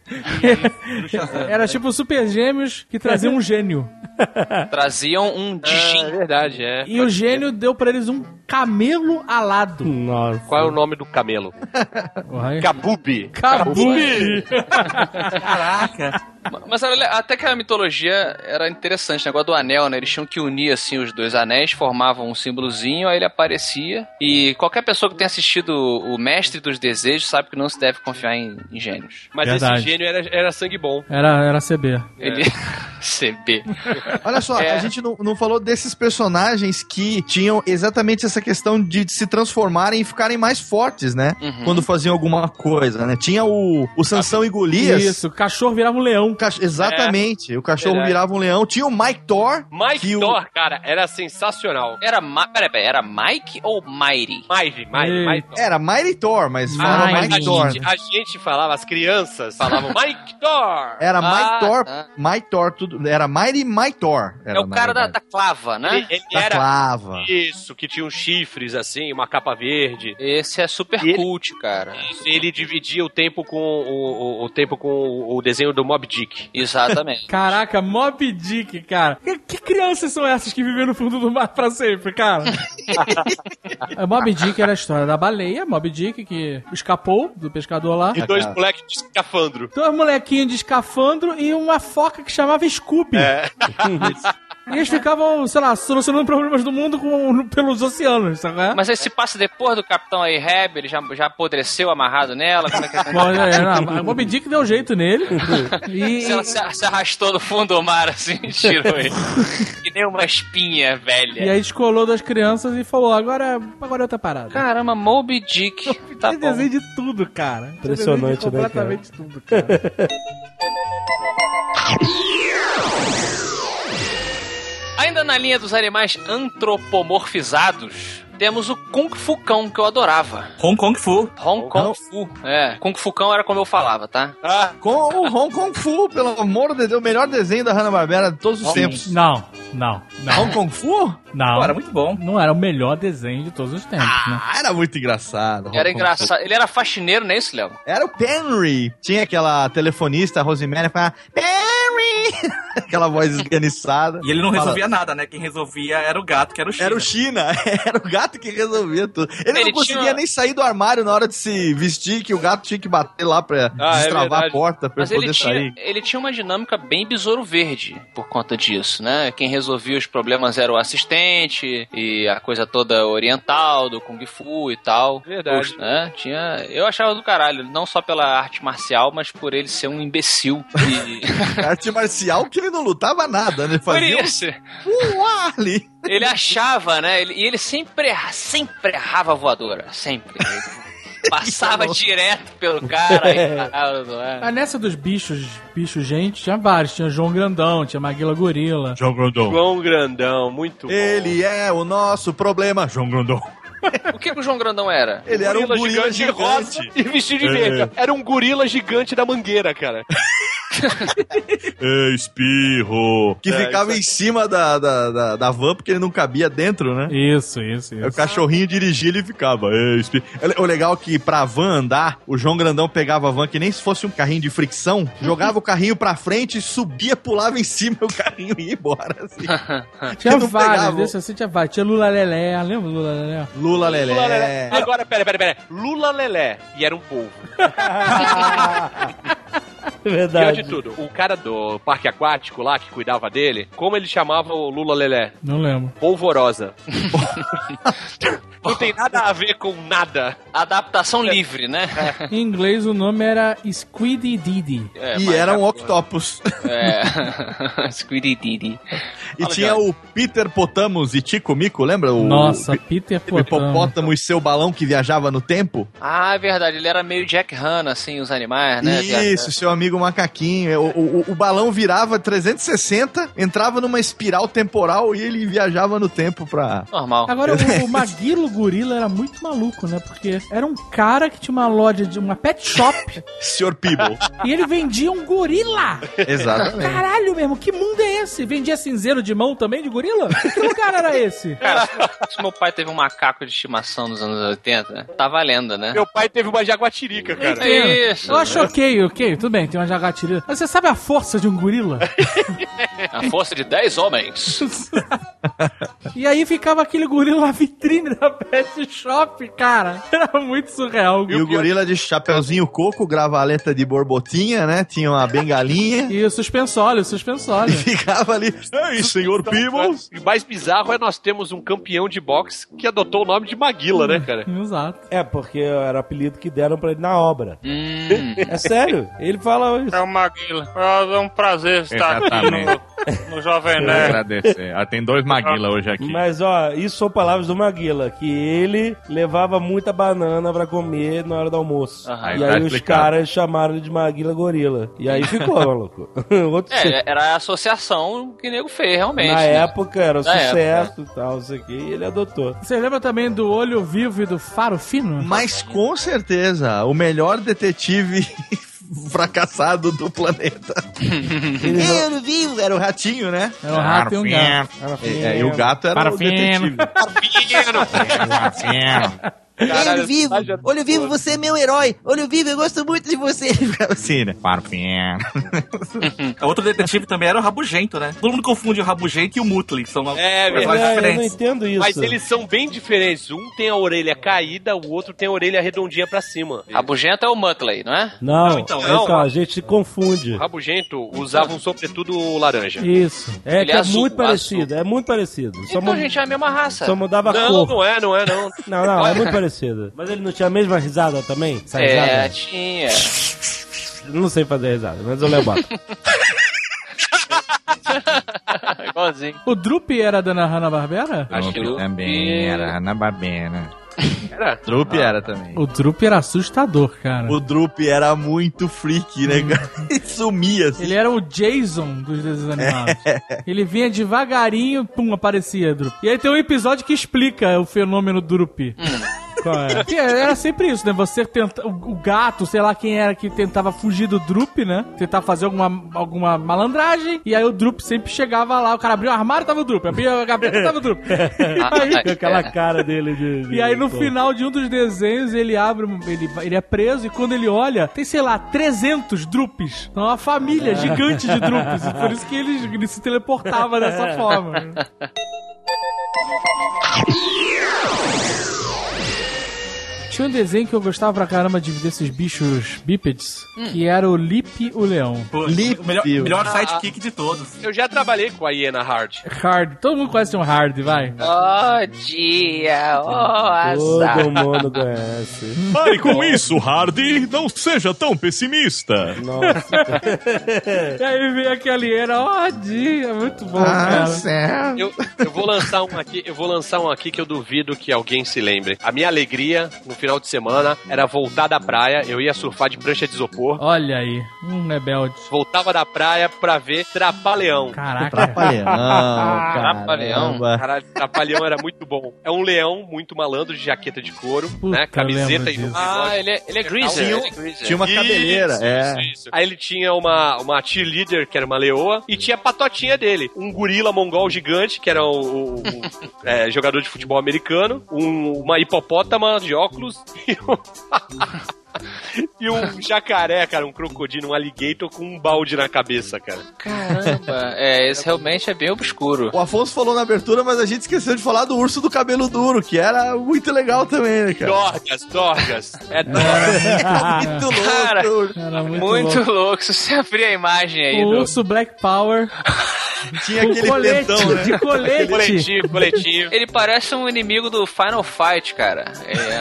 Era tipo Super Gêmeos que traziam um gênio. Traziam um Dijin. É verdade, é. E o gênio deu pra eles um camelo alado. Nossa. Qual é o nome do camelo? Kabubi. Kabubi! Caraca. Mas olha, até que a mitologia era interessante, o negócio do anel, né? Eles tinham que unir, assim, os dois anéis, formavam um símbolozinho, aí ele aparecia. E qualquer pessoa que tenha assistido o Mestre dos Desejos sabe que não se deve confiar em gênios. Mas Verdade. esse gênio era sangue bom. Era CB. Ele... CB. Olha só, a gente não falou desses personagens que tinham exatamente essa questão de se transformarem e ficarem mais fortes, né? Uhum. Quando faziam alguma coisa, né? Tinha o Sansão e Golias. Isso, o cachorro virava um leão. Exatamente, o cachorro Verdade. virava um leão. Tinha o Mike Thor. Mike Thor, cara, era sensacional. Peraí, era Mike ou Mighty? Mike Thor. Era Mighty Thor, mas falava Mighty Mike Thor. A gente falava, as crianças falavam Mike Thor. Era Mike Thor, tá. Mike Thor, tudo. Era Mighty Mike Thor. É o cara da clava, né? Ele Da era clava. isso, que tinha uns chifres assim, uma capa verde. Esse é super E ele- cult, cara. Ele dividia o tempo com o tempo com o desenho do Mob Dick. Exatamente. Caraca, Moby Dick, cara. Que crianças são essas que vivem no fundo do mar pra sempre, cara? A Moby Dick era a história da baleia, Moby Dick, que escapou do pescador lá. E dois moleques de escafandro. Dois molequinhos de escafandro e uma foca que chamava Scooby. E eles ficavam, sei lá, solucionando problemas do mundo pelos oceanos, sabe? Mas aí se passa depois do Capitão Ahab, ele já apodreceu amarrado nela? Como é que é? Bom, a Moby Dick deu jeito nele. E, Se ela se arrastou no fundo do mar, assim, tirou ele. Que nem uma espinha velha. e aí descolou das crianças e falou, agora é outra parada. Caramba, Moby Dick. Tá Tem bom. desenho de tudo, cara. Impressionante, Tem desenho de né, completamente tudo, cara. Ainda na linha dos animais antropomorfizados, temos o Kung Fu Cão, que eu adorava. Hong Kong Fu. Hong Kong Fu. É, Kung Fu Cão era como eu falava, tá? Com o Hong Kong Fu, pelo amor de Deus, o melhor desenho da Hanna-Barbera de todos os tempos. Não. Hong Kong Fu? Não. Pô, era muito bom. Não era o melhor desenho de todos os tempos, né? Ah, era muito engraçado. Hong Era Kong engraçado. Ele era faxineiro, não é isso, Léo? Fu. Era o Penry. Tinha aquela telefonista, a Rosemary, que falava Penry! Aquela voz esganiçada. E ele não Fala- resolvia nada, né? Quem resolvia era o gato, que era o China. Era o China, era o gato que resolvia tudo. Ele Ele não conseguia tinha- nem sair do armário na hora de se vestir, que o gato tinha que bater lá pra destravar a verdade. porta pra Mas ele ele poder sair. ele tinha uma dinâmica bem besouro verde por conta disso, né? Quem resolvia os problemas era o assistente e a coisa toda oriental do Kung Fu e tal. Verdade. Né? Eu achava do caralho, não só pela arte marcial, mas por ele ser um imbecil. E... Arte marcial que ele não lutava nada, né? por Fazia isso. ali. Ele achava, né? E ele sempre errava a voadora. Sempre. Ele passava direto pelo cara e parava, não é? Mas nessa dos bichos gente, tinha vários. Tinha João Grandão, tinha Maguila Gorila. João Grandão. João Grandão, muito bom. Ele é o nosso problema. João Grandão. O que o João Grandão era? Ele era um gorila rosa gigante. e vestido de verde. Era um gorila gigante da Mangueira, cara. Espirro. Que ficava em cima da van, porque ele não cabia dentro, né? Isso. Aí o cachorrinho dirigia e ele ficava. Espirro. O legal é que pra van andar, o João Grandão pegava a van que nem se fosse um carrinho de fricção, jogava o carrinho pra frente, subia, pulava em cima e o carrinho ia embora. Assim. Tinha vários, desse assim tinha vários. Tinha Lula Lelé, lembra Lula Lelé? Lula Lelé. Agora, pera. Lula Lelé. E era um polvo. Verdade. Pior de tudo, o cara do parque aquático lá, que cuidava dele, como ele chamava o Lula Lelé? Não lembro. Polvorosa. Não tem nada a ver com nada. Adaptação livre, né? Em inglês o nome era Squiddy Diddy. E era um octopus. Squiddy Diddy. E tinha o Peter Potamus e Tico Mico, lembra? Nossa, Peter O hipopótamo e seu balão que viajava no tempo? Ah, é verdade. Ele era meio Jack Hanna, assim, os animais, né? Isso, seu amigo macaquinho. O balão virava 360, entrava numa espiral temporal e ele viajava no tempo pra... Normal. Agora, o Maguilo Gorila era muito maluco, né? Porque era um cara que tinha uma loja de uma pet shop. Sr. Peeble. E ele vendia um gorila. Exatamente. Caralho mesmo, que mundo é esse? Vendia cinzeiro de mão também de gorila? Que lugar era esse? Cara, se meu pai teve um macaco de estimação nos anos 80, tá valendo, né? Meu pai teve uma jaguatirica, cara. É isso. Eu acho ok, tudo bem, tem uma jaguatirica. Mas você sabe a força de um gorila? A força de 10 homens. E aí ficava aquele gorila na vitrine da pet shop, cara. Era muito surreal. E o gorila de chapeuzinho coco, gravaleta de borbotinha, né? Tinha uma bengalinha. E o suspensório. E ficava ali. Ei, senhor Peebles. E o mais bizarro é nós temos um campeão de boxe que adotou o nome de Maguila, né, cara? Exato. É, porque era o apelido que deram pra ele na obra. É sério, ele fala isso. É o Maguila. É um prazer estar aqui no Jovem Nerd. Agradecer. Tem 2 Maguila hoje aqui. Mas, ó, isso são palavras do Maguila, que ele levava muita banana pra comer na hora do almoço. E aí os caras chamaram ele de Maguila Gorila. E aí ficou, maluco. Era a associação que o nego fez, realmente. Na época era sucesso e tal, isso aqui, e ele adotou. Você lembra também do Olho Vivo e do Faro Fino? Mas com certeza, o melhor detetive fracassado do planeta. Olho Vivo, era o ratinho, né? Era o rato e um gato. E o gato era o detetive. Olho Vivo, Olho Vivo, você é meu herói. Olho Vivo, eu gosto muito de você. Assim, né? Outro detetive também era o Rabugento, né? Todo mundo confunde o Rabugento e o Muttley. São personagens diferentes. Eu não entendo isso. Mas eles são bem diferentes. Um tem a orelha caída, o outro tem a orelha redondinha pra cima. Rabugento é o Muttley, não é? Não, a gente se confunde. O Rabugento usava um sobretudo laranja. Isso. É Ele que é azul, muito parecido, é muito parecido. Então, gente, é a mesma raça. Só mudava a Não, cor. não é. Não, é muito parecido. Mas ele não tinha a mesma risada também? Essa risada? Tinha. Não sei fazer risada, mas eu levo. Igualzinho. O Drupi era da Hanna-Barbera? Acho que também era Hanna-Barbera. Drupi era também. O Drupi era assustador, cara. O Drupi era muito freak, né, cara? Ele sumia, assim. Ele era o Jason dos desenhos animados. Ele vinha devagarinho, pum, aparecia Drupi. E aí tem um episódio que explica o fenômeno Drupi. Qual é? Que era sempre isso, né? Você tenta. O gato, sei lá quem era que tentava fugir do Drup, né? Tentar fazer alguma malandragem. E aí o Drup sempre chegava lá. O cara abriu o armário, tava o Drup. Abriu a gaveta, tava o Drup. Aí, aquela cara dele de E aí no final de um dos desenhos ele abre. Ele é preso e quando ele olha, tem, sei lá, 300 Drups. Então, uma família gigante de Drups. E por isso que ele se teleportava dessa forma. Tinha um desenho que eu gostava pra caramba de desses bichos bípedes, que era o Lip o Leão. Lip, o melhor sidekick de todos. Eu já trabalhei com a hiena Hard. Hard, todo mundo conhece um Hard, vai. Dia, todo mundo conhece. Pare com isso, Hardy, não seja tão pessimista. Nossa. E aí vem aquela hiena, dia, muito bom, cara. Eu vou lançar um aqui que eu duvido que alguém se lembre. A minha alegria no final final de semana era voltar da praia, eu ia surfar de prancha de isopor. Olha aí, rebelde. Voltava da praia pra ver Trapalhão. Caraca. Trapalhão. Trapalhão. Caralho, Trapalhão era muito bom. É um leão muito malandro de jaqueta de couro, Puta, né? Camiseta e disso. Ele é greaser. Tinha uma cabeleira, Isso. Aí ele tinha uma cheerleader, que era uma leoa, e tinha a patotinha dele. Um gorila mongol gigante, que era o jogador de futebol americano, uma hipopótama de óculos e um jacaré, cara, um crocodilo, um alligator com um balde na cabeça, cara. Caramba, esse realmente é bem obscuro. O Afonso falou na abertura, mas a gente esqueceu de falar do urso do cabelo duro, que era muito legal também, né, cara? Dorgas. É Dorgas. Muito louco. Cara, Era muito louco. Se você abrir a imagem aí O urso Black Power. Tinha aquele colete, pentão, né? de colete. Coletinho. Ele parece um inimigo do Final Fight, cara.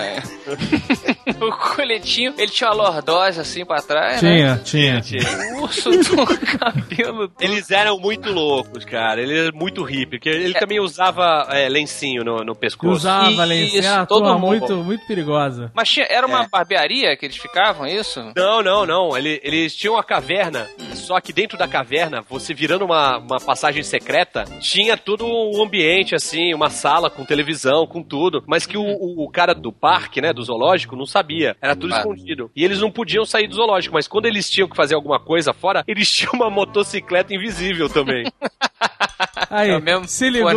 O coletinho, ele tinha uma lordose assim pra trás, né? Tinha. O urso do cabelo. Eles eram muito loucos, cara. Ele era muito hippie, porque ele também usava lencinho no pescoço. Usava lencinho. Era uma turma muito perigosa. Mas era uma barbearia que eles ficavam, isso? Não. Eles tinham uma caverna, só que dentro da caverna, você virando uma passagem secreta, tinha todo um ambiente, assim, uma sala com televisão, com tudo, mas que o cara do parque, né, do zoológico, não sabia. Era tudo escondido. E eles não podiam sair do zoológico, mas quando eles tinham que fazer alguma coisa fora, eles tinham uma motocicleta invisível também. Aí, se ligou,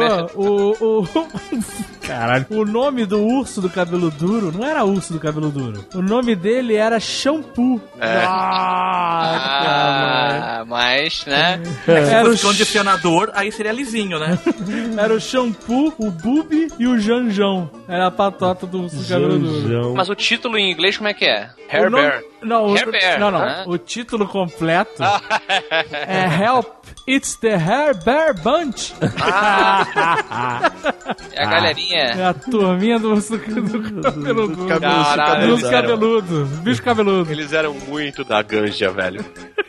Caralho. O nome do urso do cabelo duro não era urso do cabelo duro. O nome dele era Shampoo. Mas, né? Era o condicionador, aí seria lisinho, né? Era o Shampoo, o Bubi e o Janjão. Era a patota do urso do cabelo duro. Mas o título em inglês como é que é? Hair Bear. Não, Hair Bear. Não. O título completo é Help, It's the Hair Bear Bunch. É a galerinha. É a turminha do urso do cabelo duro. Urso cabeludo. Bicho cabeludo. Eles eram muito da ganja, velho.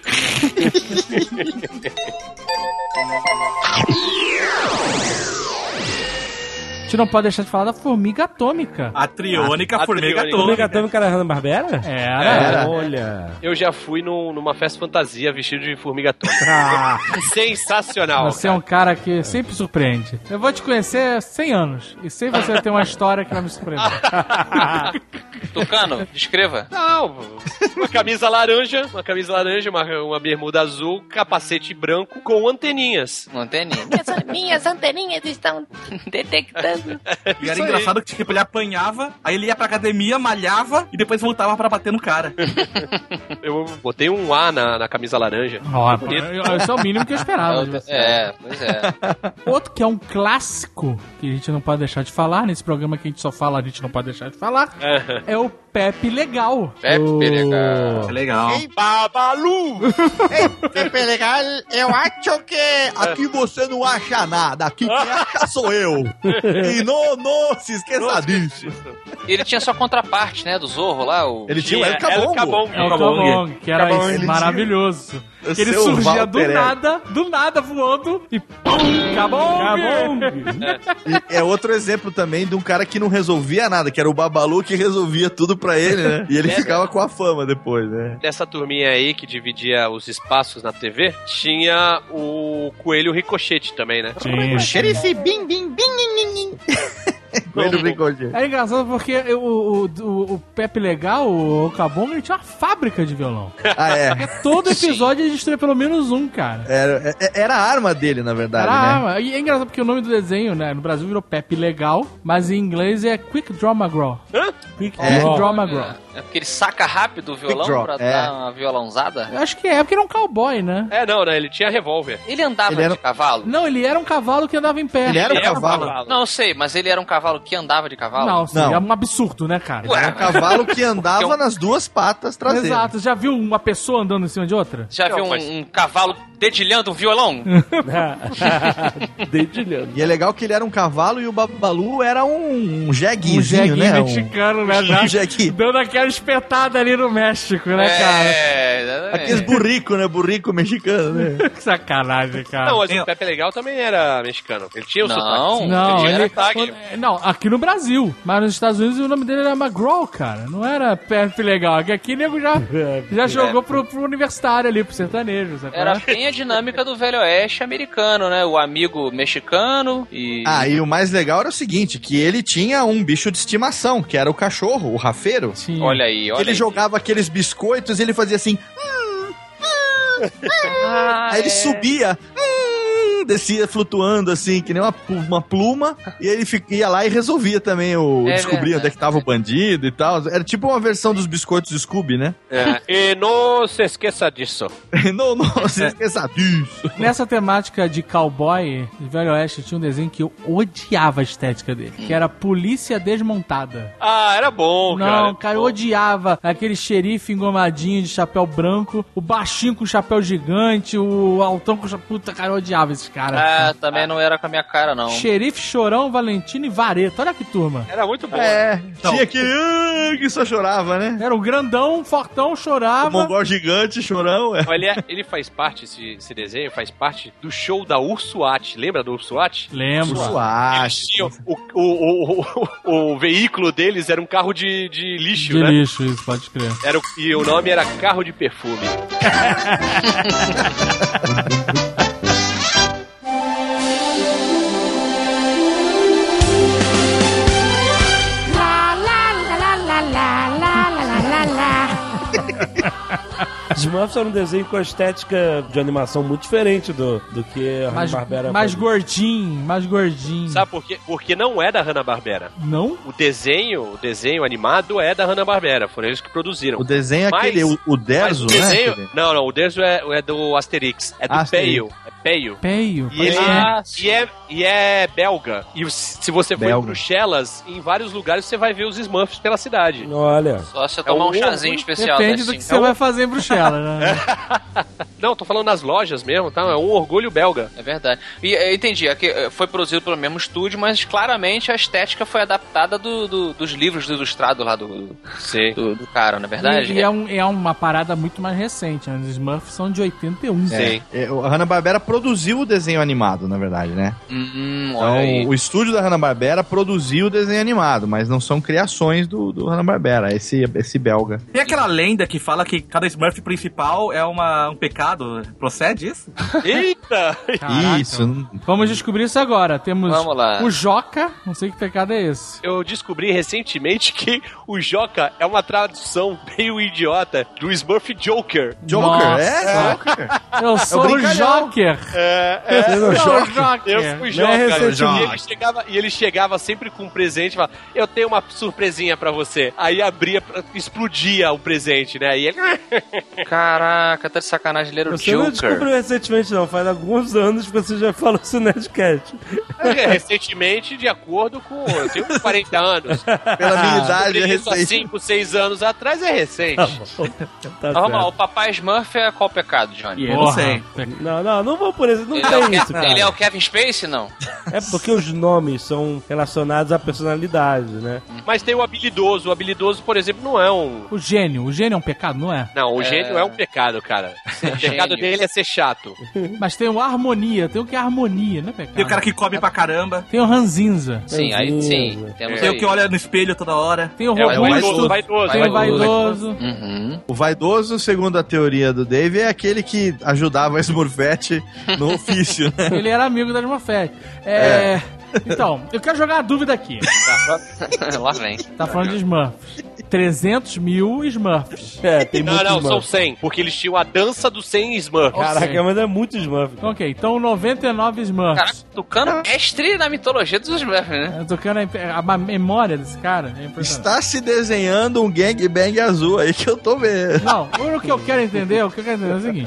A gente não pode deixar de falar da formiga atômica. A triônica formiga atômica. Formiga atômica era Hanna-Barbera? Era. Olha. Eu já fui numa festa fantasia vestido de formiga atômica. Sensacional. Você é um cara que sempre surpreende. Eu vou te conhecer há 100 anos. E sempre você vai ter uma história que vai me surpreender. Tucano, descreva. Não, uma camisa laranja, uma bermuda azul, capacete branco com anteninhas. Anteninha. Minhas anteninhas estão detectando. E era engraçado que tipo, ele apanhava, aí ele ia pra academia, malhava e depois voltava pra bater no cara. Eu botei um A na camisa laranja. Esse é o mínimo que eu esperava. Pois é. Outro que é um clássico, que a gente não pode deixar de falar, nesse programa que a gente só fala, a gente não pode deixar de falar, é o Pepe Legal. Legal. É legal. Ei, Babalu! Ei, Pepe Legal, eu acho que aqui você não acha nada, aqui quem acha sou eu. E não se esqueça disso. Ele tinha sua contraparte, né, do Zorro lá. Ele tinha o El Cabong. É o Cabong, que era maravilhoso. Que ele surgia do nada voando e pum, Cabong! E é outro exemplo também de um cara que não resolvia nada, que era o Babalu que resolvia tudo pra ele, né? E ele ficava com a fama depois, né? Nessa turminha aí que dividia os espaços na TV, tinha o Coelho Ricochete também, né? Tinha. Xerife Bim Bim Bim. É engraçado porque o Pepe Legal, o Cabong, ele tinha uma fábrica de violão. Porque todo episódio ele destruía pelo menos um, cara. Era a arma dele, na verdade, Era a né? arma. E é engraçado porque o nome do desenho, né, no Brasil virou Pepe Legal, mas em inglês é Quick Draw McGraw. Quick Draw McGraw. É porque ele saca rápido o violão pra dar uma violãozada? Eu acho que porque ele é um cowboy, né? Não, né? Ele tinha revólver. Ele andava de cavalo? Não, ele era um cavalo que andava em pé. Ele era um cavalo? Não, eu sei, mas ele era um cavalo que andava de cavalo? Não, sim, é um absurdo, né, cara? Ele era um cavalo que andava nas duas patas traseiras. Exato. Já viu uma pessoa andando em cima de outra? Já viu um cavalo dedilhando um violão. Dedilhando. E é legal que ele era um cavalo e o Babalu era um jeguinho, né? Mexicano, né? Um jeguinho. Dando aquela espetada ali no México, né, cara? Aqueles burrico, né? Burrico mexicano, né? Que sacanagem, cara. Não, mas o Pepe Legal também era mexicano. Ele tinha o sotaque. Não, ele era não, aqui no Brasil. Mas nos Estados Unidos o nome dele era McGraw, cara. Não era Pepe Legal. Aqui o nego já jogou pro universitário ali, pro sertanejo. Sabe? Era bem a dinâmica do Velho Oeste americano, né? O amigo mexicano e... E o mais legal era o seguinte, que ele tinha um bicho de estimação, que era o cachorro, o rafeiro. Sim. Olha aí. Ele jogava aqueles biscoitos e ele fazia assim... Aí ele subia... descia flutuando assim, que nem uma pluma, e ele ia lá e resolvia também descobrir onde é que tava o bandido e tal. Era tipo uma versão dos biscoitos Scooby, né? E não se esqueça disso. não se esqueça disso. Nessa temática de cowboy, de Velho Oeste, tinha um desenho que eu odiava a estética dele, que era Polícia Desmontada. Era bom, cara. Não, cara, eu odiava aquele xerife engomadinho de chapéu branco, o baixinho com chapéu gigante, o altão com chapéu... Puta, cara, eu odiava esses cara. Também não era com a minha cara, não. Xerife, Chorão, Valentino e Vareta. Olha que turma. Era muito bom. Tinha aquele que só chorava, né? Era o grandão, fortão, chorava. O mongol gigante, Chorão. Olha, ele faz parte, esse desenho, faz parte do show da Ursuat. Lembra do Ursuat? Lembro. Ursuat. O veículo deles era um carro de lixo, né? De lixo, isso, pode crer. E o nome era Carro de Perfume. Smurfs era um desenho com a estética de animação muito diferente do que a Hanna-Barbera. Mais gordinho. Sabe por quê? Porque não é da Hanna-Barbera. Não? O desenho animado é da Hanna-Barbera. Foram eles que produziram. O desenho é aquele, o Derzo, né? Desenho, não, o Derzo é do Asterix. É do Peio. Peio. E é belga. E se você for em Bruxelas, em vários lugares você vai ver os Smurfs pela cidade. Olha. Só você tomar um chazinho especial. Depende do que você vai fazer em Bruxelas, né? Não, tô falando nas lojas mesmo, tá? É um orgulho belga. É verdade. E entendi, aqui foi produzido pelo mesmo estúdio, mas claramente a estética foi adaptada dos livros do ilustrado lá do cara, na verdade. E é uma parada muito mais recente, né? Os Smurfs são de 81. Sim. A Hanna-Barbera produziu o desenho animado, na verdade, né? Então, o estúdio da Hanna-Barbera produziu o desenho animado, mas não são criações do Hanna-Barbera, esse belga. Tem aquela lenda que fala que cada Smurf principal é um pecado. Procede isso? Eita! Caraca. Isso. Vamos descobrir isso agora. Temos Vamos lá. o Joca, não sei que pecado é esse. Eu descobri recentemente que o Joca é uma tradução meio idiota do Smurf Joker. Nossa. Joker? Eu sou o Joker. Eu sou o Joker. Eu fui Joker. E ele chegava sempre com um presente e falava, eu tenho uma surpresinha pra você. Aí abria, explodia o presente, né? E ele... Caraca, tá de sacanagem, ele era o Você Joker. não descobriu recentemente, não. Faz alguns anos que você já falou isso no Nerdcast. Recentemente, de acordo com... Eu tenho 40 anos. Pela minha idade, é isso há recente. 5, 6 anos atrás é recente. Tá Vamos lá, o Papai Smurf é qual pecado, Johnny? Eu não sei. Não vou por isso. Não Ele tem isso, cara. Ele é o Kevin Spacey, não? É porque os nomes são relacionados à personalidade, né? Mas tem o habilidoso. O habilidoso, por exemplo, não é um... O gênio é um pecado, não é? Não, o gênio é um pecado, cara. O pecado dele é ser chato. Mas tem o harmonia, tem o que é harmonia, não é pecado? Tem o cara que come pra caramba. Tem o ranzinza. Sim, aí sim. Tem o que olha no espelho toda hora. Tem o robusto. Tem o vaidoso. Uhum. O vaidoso, segundo a teoria do Dave, é aquele que ajudava a Smurfette no ofício, né? Ele era amigo da Smurfette. Então, eu quero jogar uma dúvida aqui. Lá vem. Tá falando de Smurfs. 300 mil Smurfs. Tem muito Não, Smurf. são 100. Porque eles tinham a dança dos 100 Smurfs. Caraca, mas é muito Smurf. Ok, então 99 Smurfs. Caraca, Tucano mestre na mitologia dos Smurfs, né? Tocando a memória desse cara. É impressionante. Está se desenhando um gangbang azul aí que eu tô vendo. Não, o que eu quero entender é o seguinte: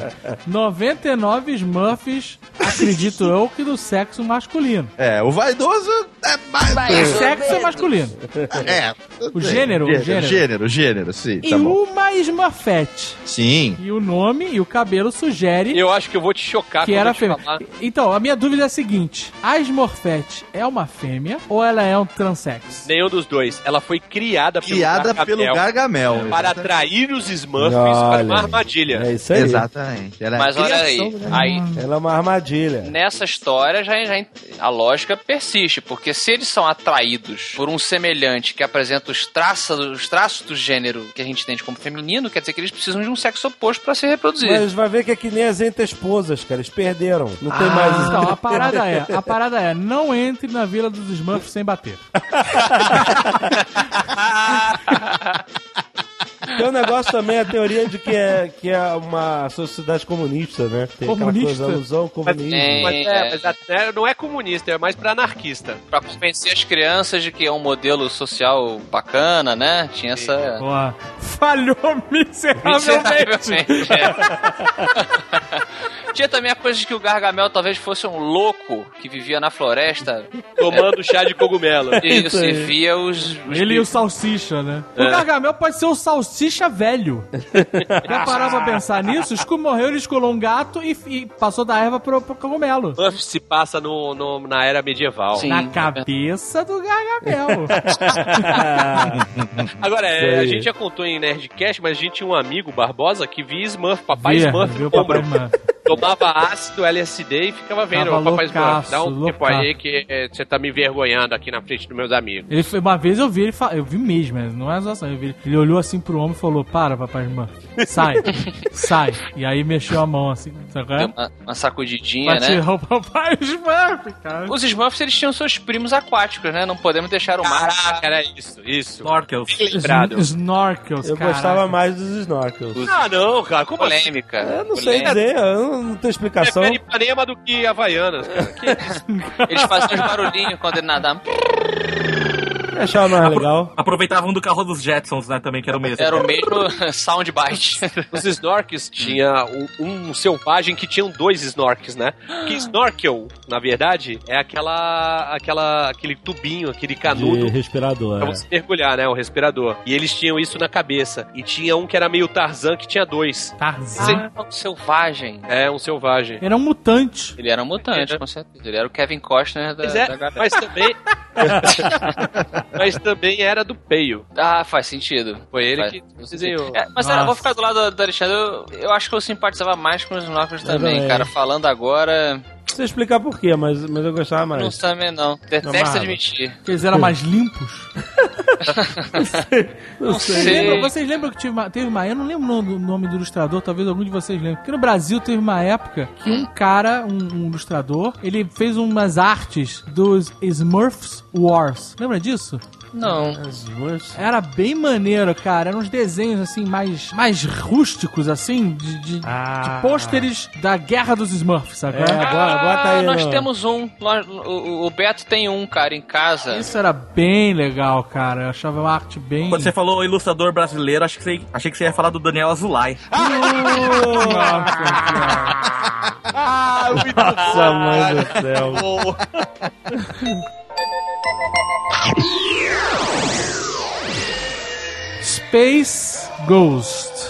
99 Smurfs, acredito eu, que do sexo masculino. O vaidoso Sexo é masculino. O gênero, sim. E uma Smurfette. Sim. E o nome e o cabelo sugere... Eu acho que eu vou te chocar que era fêmea. Então, a minha dúvida é a seguinte. A Smurfette é uma fêmea ou ela é um transexo? Nenhum dos dois. Ela foi criada pelo Gargamel. Para atrair os Smurfs para uma armadilha. É isso aí. Exatamente. Mas olha aí. Ela é uma armadilha. Nessa história, a lógica persiste. Porque se eles são atraídos por um semelhante que apresenta os traços do gênero que a gente entende como feminino, quer dizer que eles precisam de um sexo oposto para se reproduzir. Mas vai ver que é que nem as esposas, cara. Eles perderam. Não tem mais isso. Então, a parada é, não entre na Vila dos Smurfs sem bater. Tem um negócio também, a teoria de que é uma sociedade comunista, né? Tem comunista? Aquela coisa, alusão comunista. Mas até não é comunista, é mais pra anarquista. Pra convencer as crianças de que é um modelo social bacana, né? Tinha essa... Boa. Falhou miseravelmente. Tinha também a coisa de que o Gargamel talvez fosse um louco que vivia na floresta tomando chá de cogumelo. Isso, e via os ele e o Salsicha, né? O Gargamel pode ser o Salsicha velho. Quer parar pra pensar nisso? O Scooby morreu, ele escolou um gato e passou da erva pro cogumelo. Buff se passa na era medieval. Sim, na cabeça do Gargamel. Agora, a gente já contou em Nerdcast, mas a gente tinha um amigo, Barbosa, que via Smurf, papai Smurf no ombro. Tomava ácido, LSD e ficava vendo o papai Smurf. Dá um tempo aí que você tá me envergonhando aqui na frente dos meus amigos. Uma vez eu vi eu vi mesmo, não é zoação. Ele olhou assim pro homem e falou: para, papai Smurf, sai. E aí mexeu a mão assim, sabe? Uma sacudidinha, né? Tirar o papai Smurf, cara. Os Smurfs, eles tinham seus primos aquáticos, né? Não podemos deixar o mar. Caraca, era isso. Snorkels. Snorkels, eu gostava mais dos Snorkels. Não, cara, como polêmica. Assim? Eu não sei dizer, não tem explicação. É Ipanema do que Havaianas, cara. Que isso? Eles faziam os barulhinhos quando ele nadava. Achava mais legal. Aproveitavam do carro dos Jetsons, né, também, que era o mesmo. Era o mesmo soundbite. Os Snorks tinha um selvagem que tinham 2 Snorks, né? Que Snorkel, na verdade, é aquele tubinho, aquele canudo. De respirador, pra você mergulhar, né? O respirador. E eles tinham isso na cabeça. E tinha um que era meio Tarzan, que tinha 2. Tarzan? Um selvagem. É, um selvagem. Era um mutante. Ele era um mutante, com certeza. Ele era o Kevin Costner da galera. Mas também... Mas também era do Peio. Ah, faz sentido. Foi ele que desenhou. Mas eu vou ficar do lado do Alexandre. Eu acho que eu simpatizava mais com os Snorkels também, cara. Falando agora... Não sei explicar por quê, mas eu gostava mais. Não também não. Detesto admitir. Porque eles eram mais limpos? Não sei. Vocês lembram que teve uma... Eu não lembro o nome do ilustrador, talvez algum de vocês lembre. Porque no Brasil teve uma época que um cara, um ilustrador, ele fez umas artes dos Smurfs Wars. Lembra disso? Não. Era bem maneiro, cara. Eram uns desenhos, assim, mais rústicos, assim, de pôsteres da Guerra dos Smurfs, sabe? Bota aí, nós temos um. O Beto tem um, cara, em casa. Isso era bem legal, cara. Eu achava uma arte bem... Quando você falou ilustrador brasileiro, achei que você ia falar do Daniel Azulay. Nossa, mãe do céu. Space Ghost.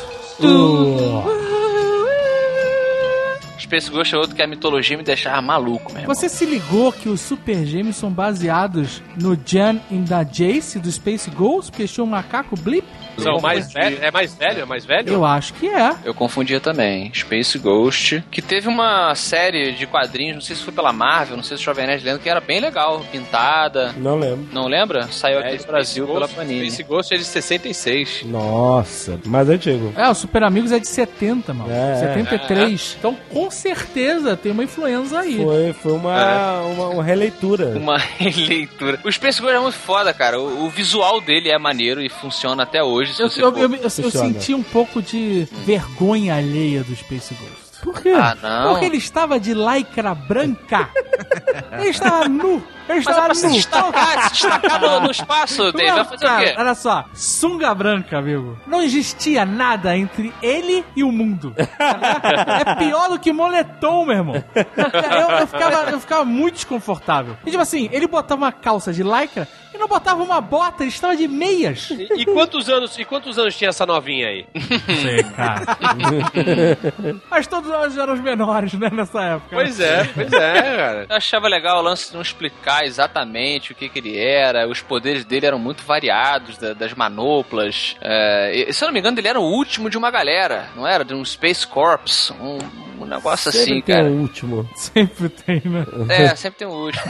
Space Ghost é outro que a mitologia me deixava maluco mesmo. Você se ligou que os Super Gêmeos são baseados no Jan e da Jace do Space Ghost? Porque tinha um macaco Blip? Não, mais velho? É mais velho? Eu acho que é. Eu confundia também. Space Ghost, que teve uma série de quadrinhos, não sei se foi pela Marvel, não sei se o Jovem Nerd lembra, que era bem legal, pintada. Não lembro. Não lembra? Saiu aqui no Brasil pela Panini. Space Ghost é de 66. Nossa, mais antigo. O Super Amigos é de 70, mano. 73. Então, com certeza, tem uma influência aí. Foi uma releitura. Uma releitura. O Space Ghost é muito foda, cara. O visual dele é maneiro e funciona até hoje. Eu senti um pouco de vergonha alheia do Space Ghost. Por quê? Ah, não. Porque ele estava de lycra branca. Ele estava nu. Ele Mas está pra se nu. destacar no espaço, Dave, vai fazer o quê? Olha só, sunga branca, amigo. Não existia nada entre ele e o mundo. É pior do que moletom, meu irmão. Eu ficava muito desconfortável. E tipo assim, ele botava uma calça de lycra e não botava uma bota, ele estava de meias. E quantos anos tinha essa novinha aí? Não sei, cara. Mas todos nós éramos menores, né, nessa época. Pois é, cara. Eu achava legal o lance de não explicar exatamente o que ele era. Os poderes dele eram muito variados, das manoplas. Se eu não me engano, ele era o último de uma galera, não era? De um Space Corps, um negócio Sempre assim, tem cara. o último. Sempre tem, né? Sempre tem o último.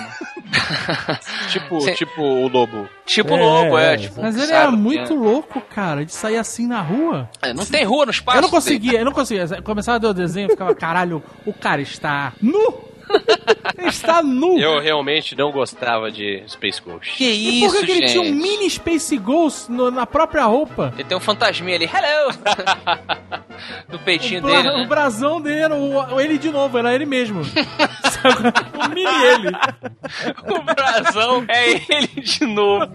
Tipo o lobo. Tipo o lobo, tipo, Mas ele era muito louco, cara, de sair assim na rua. Não tem rua no espaço. Eu não conseguia. Começava a ver o desenho e ficava, caralho, o cara está nu! Ele está nu! Eu realmente não gostava de Space Ghost. Que E isso, por que ele gente? tinha um mini Space Ghost na própria roupa? Ele tem um fantasminha ali, hello! No peitinho dele, né? O brasão dele era ele de novo, era ele mesmo. O mini ele. O brasão é ele de novo.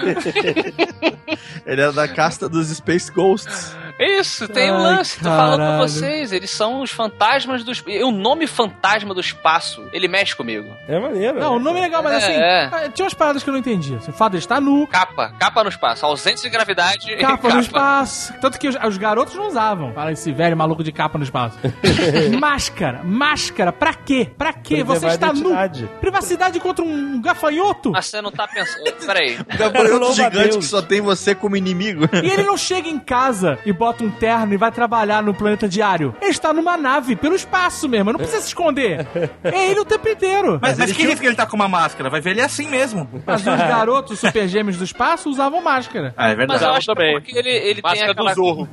Ele era da casta dos Space Ghosts. Isso, tem um lance, tô falando pra vocês. Eles são os fantasmas do espaço. O nome fantasma do espaço, ele mexe comigo. É maneiro. Não, o nome é legal, mas assim, tinha umas paradas que eu não entendia. Assim, o fato de estar nu. Capa no espaço, ausência de gravidade. Capa no espaço. Tanto que os garotos não usavam. Fala esse velho maluco de capa no espaço. Máscara, pra quê? Pra quê? Você está nu. Privacidade contra um gafanhoto? Mas você não tá pensando. Peraí. Um gafanhoto gigante que só tem você como inimigo. E ele não chega em casa e bota um terno e vai trabalhar no planeta diário. Ele está numa nave pelo espaço mesmo. Não precisa se esconder. É ele o tempo inteiro. Mas que risco que ele tá com uma máscara? Vai ver ele assim mesmo. Mas os garotos super gêmeos do espaço usavam máscara. É verdade. Mas eu acho também. Porque ele tem aquela... do Zorro.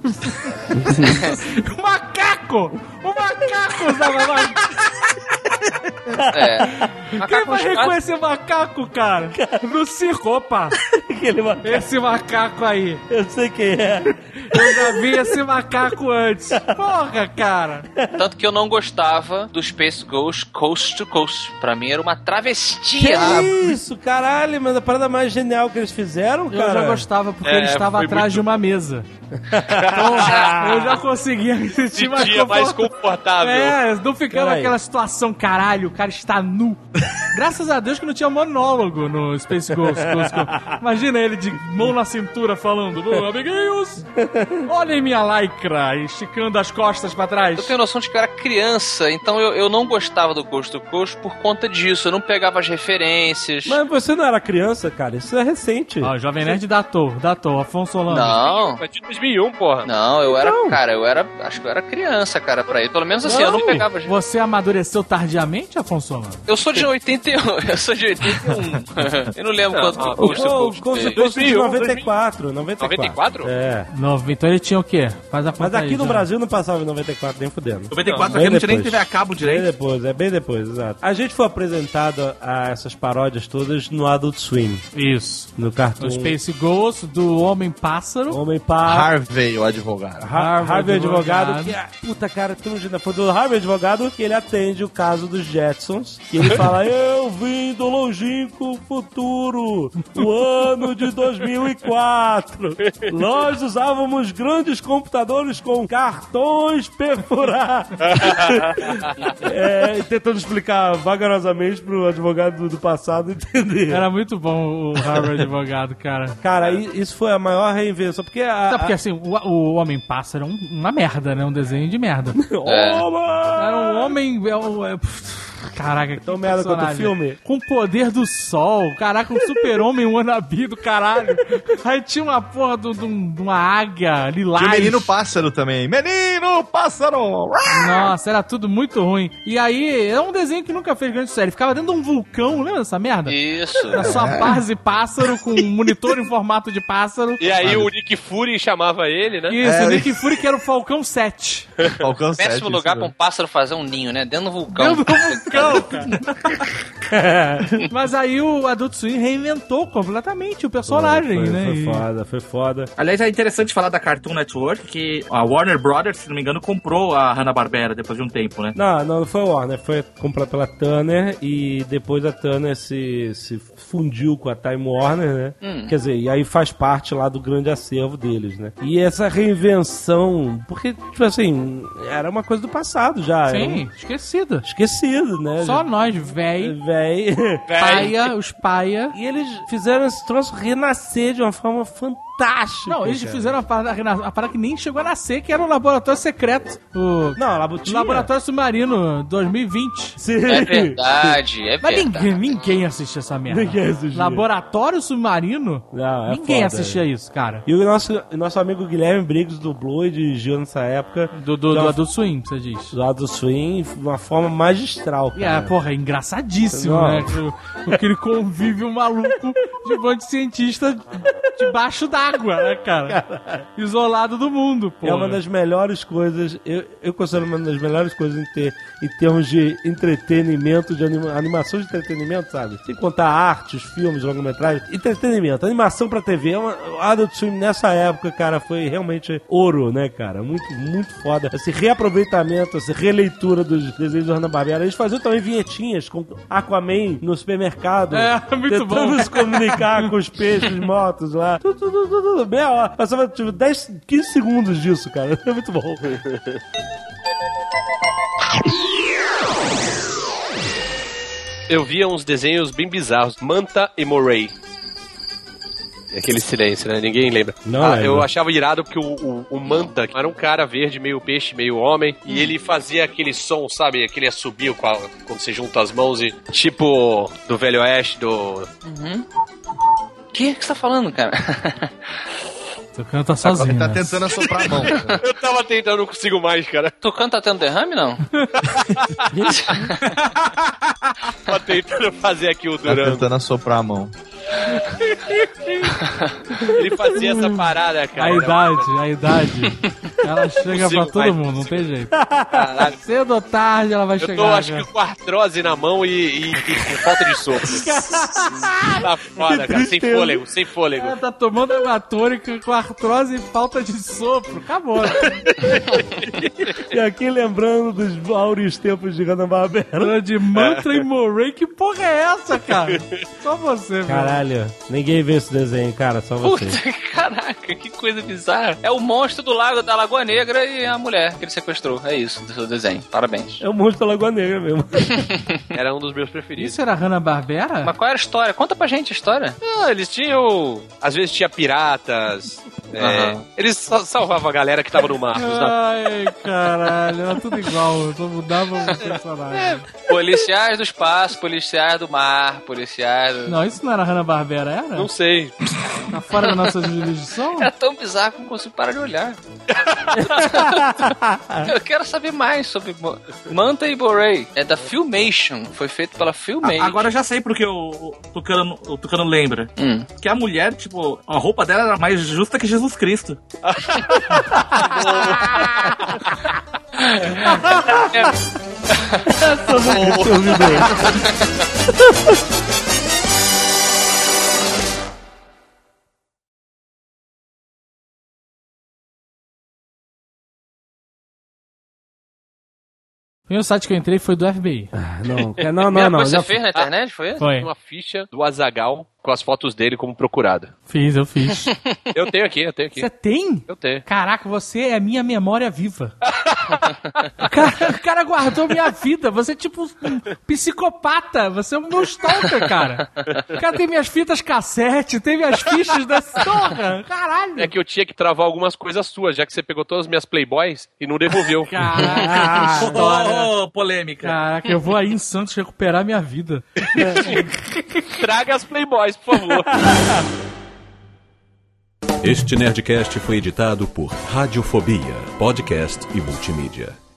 O macaco usava máscara. Quem vai reconhecer macaco, cara? No circo, opa. Esse macaco aí. Eu sei quem é. Eu já vi esse macaco antes. Porra, cara. Tanto que eu não gostava do Space Ghost Coast to Coast. Pra mim era uma travestia. Que isso, caralho, mas a parada mais genial que eles fizeram, cara. Eu já gostava porque ele estava atrás de uma mesa. Então, eu já conseguia me sentir mais confortável. Não ficava naquela situação, caralho, o cara está nu. Graças a Deus que não tinha monólogo no Space Ghost. Imagina ele de mão na cintura falando: amiguinhos, olhem minha lycra, esticando as costas pra trás. Eu tenho noção de que eu era criança, então eu não gostava do Coast to Coast por conta disso. Eu não pegava as referências. Mas você não era criança, cara? Isso é recente. O Jovem Nerd datou, Afonso Solano. Não. Foi de 2001, porra. Não, acho que eu era criança, cara, pra ir. Pelo menos assim, eu não pegava as... Você amadureceu tardiamente, Afonso Solano? Eu sou de 81. Eu não lembro quanto que o Coast to Coast de 94. 94? É. Então ele tinha o quê? Faz a conta. Mas aqui aí, no já. Brasil não passava em 94, nem fudendo. 94 aqui não tinha nem TV a cabo direito. Bem depois, exato. A gente foi apresentado a essas paródias todas no Adult Swim. Isso. No cartoon. O Space Ghost, do Homem-Pássaro. Harvey, o advogado. Harvey advogado. Que, puta, cara, foi do Harvey advogado que ele atende o caso dos Jetsons. E ele fala: eu vim do longínquo futuro, o ano de 2004. Nós usávamos grandes computadores com cartões perfurados. Tentando explicar vagarosamente pro advogado do passado entender. Era muito bom o Harvey advogado, cara. Cara, isso foi a maior reinvenção. Porque porque assim, o Homem-Pássaro é uma merda, né? Um desenho de merda. Era um homem... Caraca, que tão merda quanto o filme. Com o poder do sol. Caraca, um super-homem wannabe do caralho. Aí tinha uma porra de uma águia lilás. Tinha o Menino Pássaro também. Menino Pássaro! Nossa, era tudo muito ruim. E aí, é um desenho que nunca fez grande sucesso. Ele ficava dentro de um vulcão, lembra dessa merda? Isso. Na sua base pássaro, com um monitor em formato de pássaro. E aí o Nick Fury chamava ele, né? Isso, o Nick Fury que era o Falcão 7. Falcão 7. Péssimo lugar pra um pássaro fazer um ninho, né? Dentro do vulcão. cão, cara. Mas aí o Adult Swim reinventou completamente o personagem, né? Foi foda. Aliás, é interessante falar da Cartoon Network, que a Warner Brothers, se não me engano, comprou a Hanna-Barbera depois de um tempo, né? Não foi a Warner, foi comprado pela Turner e depois a Turner se fundiu com a Time Warner, né? Quer dizer, e aí faz parte lá do grande acervo deles, né? E essa reinvenção, porque, tipo assim, era uma coisa do passado já. Sim, esquecido, né? Só nós, véi. Paia, os paia. E eles fizeram esse troço renascer de uma forma fantástica. Não, eles fizeram a parada que nem chegou a nascer, que era o Laboratório Secreto. Laboratório Submarino 2020. Sim. É verdade. Mas ninguém assistia essa merda. Ninguém assistia. Laboratório Submarino? Não, ninguém foda, assistia isso, cara. E o nosso amigo Guilherme Briggs dublou e dirigiu nessa época. Do Adult Swim, você diz. Do Adult Swim, de uma forma magistral, cara. É engraçadíssimo, né? Aquele convívio maluco de um monte de cientista debaixo d'água, né, cara? Isolado do mundo, pô. É uma das melhores coisas, eu considero uma das melhores coisas em termos de entretenimento, de animação de entretenimento, sabe? Sem contar artes, filmes, longa-metragem, entretenimento, animação pra TV. O Adult Swim nessa época, cara, foi realmente ouro, né, cara? Muito, muito foda. Esse reaproveitamento, essa releitura dos desenhos do Hanna-Barbera. Eles faziam também vinhetinhas com Aquaman no supermercado. Muito bom. Tentando se comunicar com os peixes mortos lá. Tudo meia hora. Passava, tipo, 10, 15 segundos disso, cara. É muito bom. Eu via uns desenhos bem bizarros. Manta e Moray. Aquele silêncio, né? Ninguém lembra. Eu achava irado porque o Manta era um cara verde, meio peixe, meio homem, e ele fazia aquele som, sabe? Aquele assobio quando você junta as mãos e tipo do Velho Oeste, do... O que você tá falando, cara? Tucano tá sozinho. Ele tá tentando assoprar a mão. Eu tava tentando, não consigo mais, cara. Tucano tá tendo derrame, não? Tava tentando fazer aqui o Duran. Tá tentando assoprar a mão. Ele fazia essa parada, cara. A idade. Ela chega pra todo mundo, não tem jeito. Caralho. Cedo ou tarde ela vai chegar. Eu tô, acho que com artrose na mão e com falta de sopro. Tá foda, cara. Sem fôlego. Ela tá tomando uma tônica com artrose e falta de sopro. Acabou. E aqui lembrando dos áureos tempos de Hanna-Barbera. De Manta e Moray, que porra é essa, cara? Só você, velho. Caralho, ninguém vê esse desenho, cara, só você. Puta, caraca, que coisa bizarra. É o monstro do lago da Lagoa Negra e a mulher que ele sequestrou. É isso, do seu desenho. Parabéns. É o monstro da Lagoa Negra mesmo. Era um dos meus preferidos. Isso era Hanna-Barbera? Mas qual era a história? Conta pra gente a história. Eles tinham... Às vezes tinha piratas. Eles salvavam a galera que tava no mar. Ai, caralho, era tudo igual. Só mudava o personagem. Policiais do espaço, policiais do mar, policiais do... Não, isso não era Hanna-Barbera, era? Não sei. Tá fora da nossa jurisdição? É tão bizarro que eu não consigo parar de olhar. Eu quero saber mais sobre Manta e Moray. É da Filmation. Foi feito pela Filmation. Agora eu já sei porque o Tucano lembra. Que a mulher, tipo, a roupa dela era mais justa que Jesus Cristo. Essa O primeiro site que eu entrei foi do FBI. Não. Você fez na internet, foi isso? Foi. Uma ficha do Azaghal com as fotos dele como procurado. Eu fiz. Eu tenho aqui. Você tem? Eu tenho. Caraca, você é minha memória viva. O cara guardou minha vida. Você é tipo um psicopata. Você é um meu stalker, cara. O cara tem minhas fitas cassete, tem minhas fichas da Torra. Caralho. É que eu tinha que travar algumas coisas suas, já que você pegou todas as minhas Playboys e não devolveu. Caraca, que história. Polêmica. Caraca, eu vou aí em Santos recuperar minha vida. Traga as Playboys, por favor. Este Nerdcast foi editado por Radiofobia, podcast e multimídia.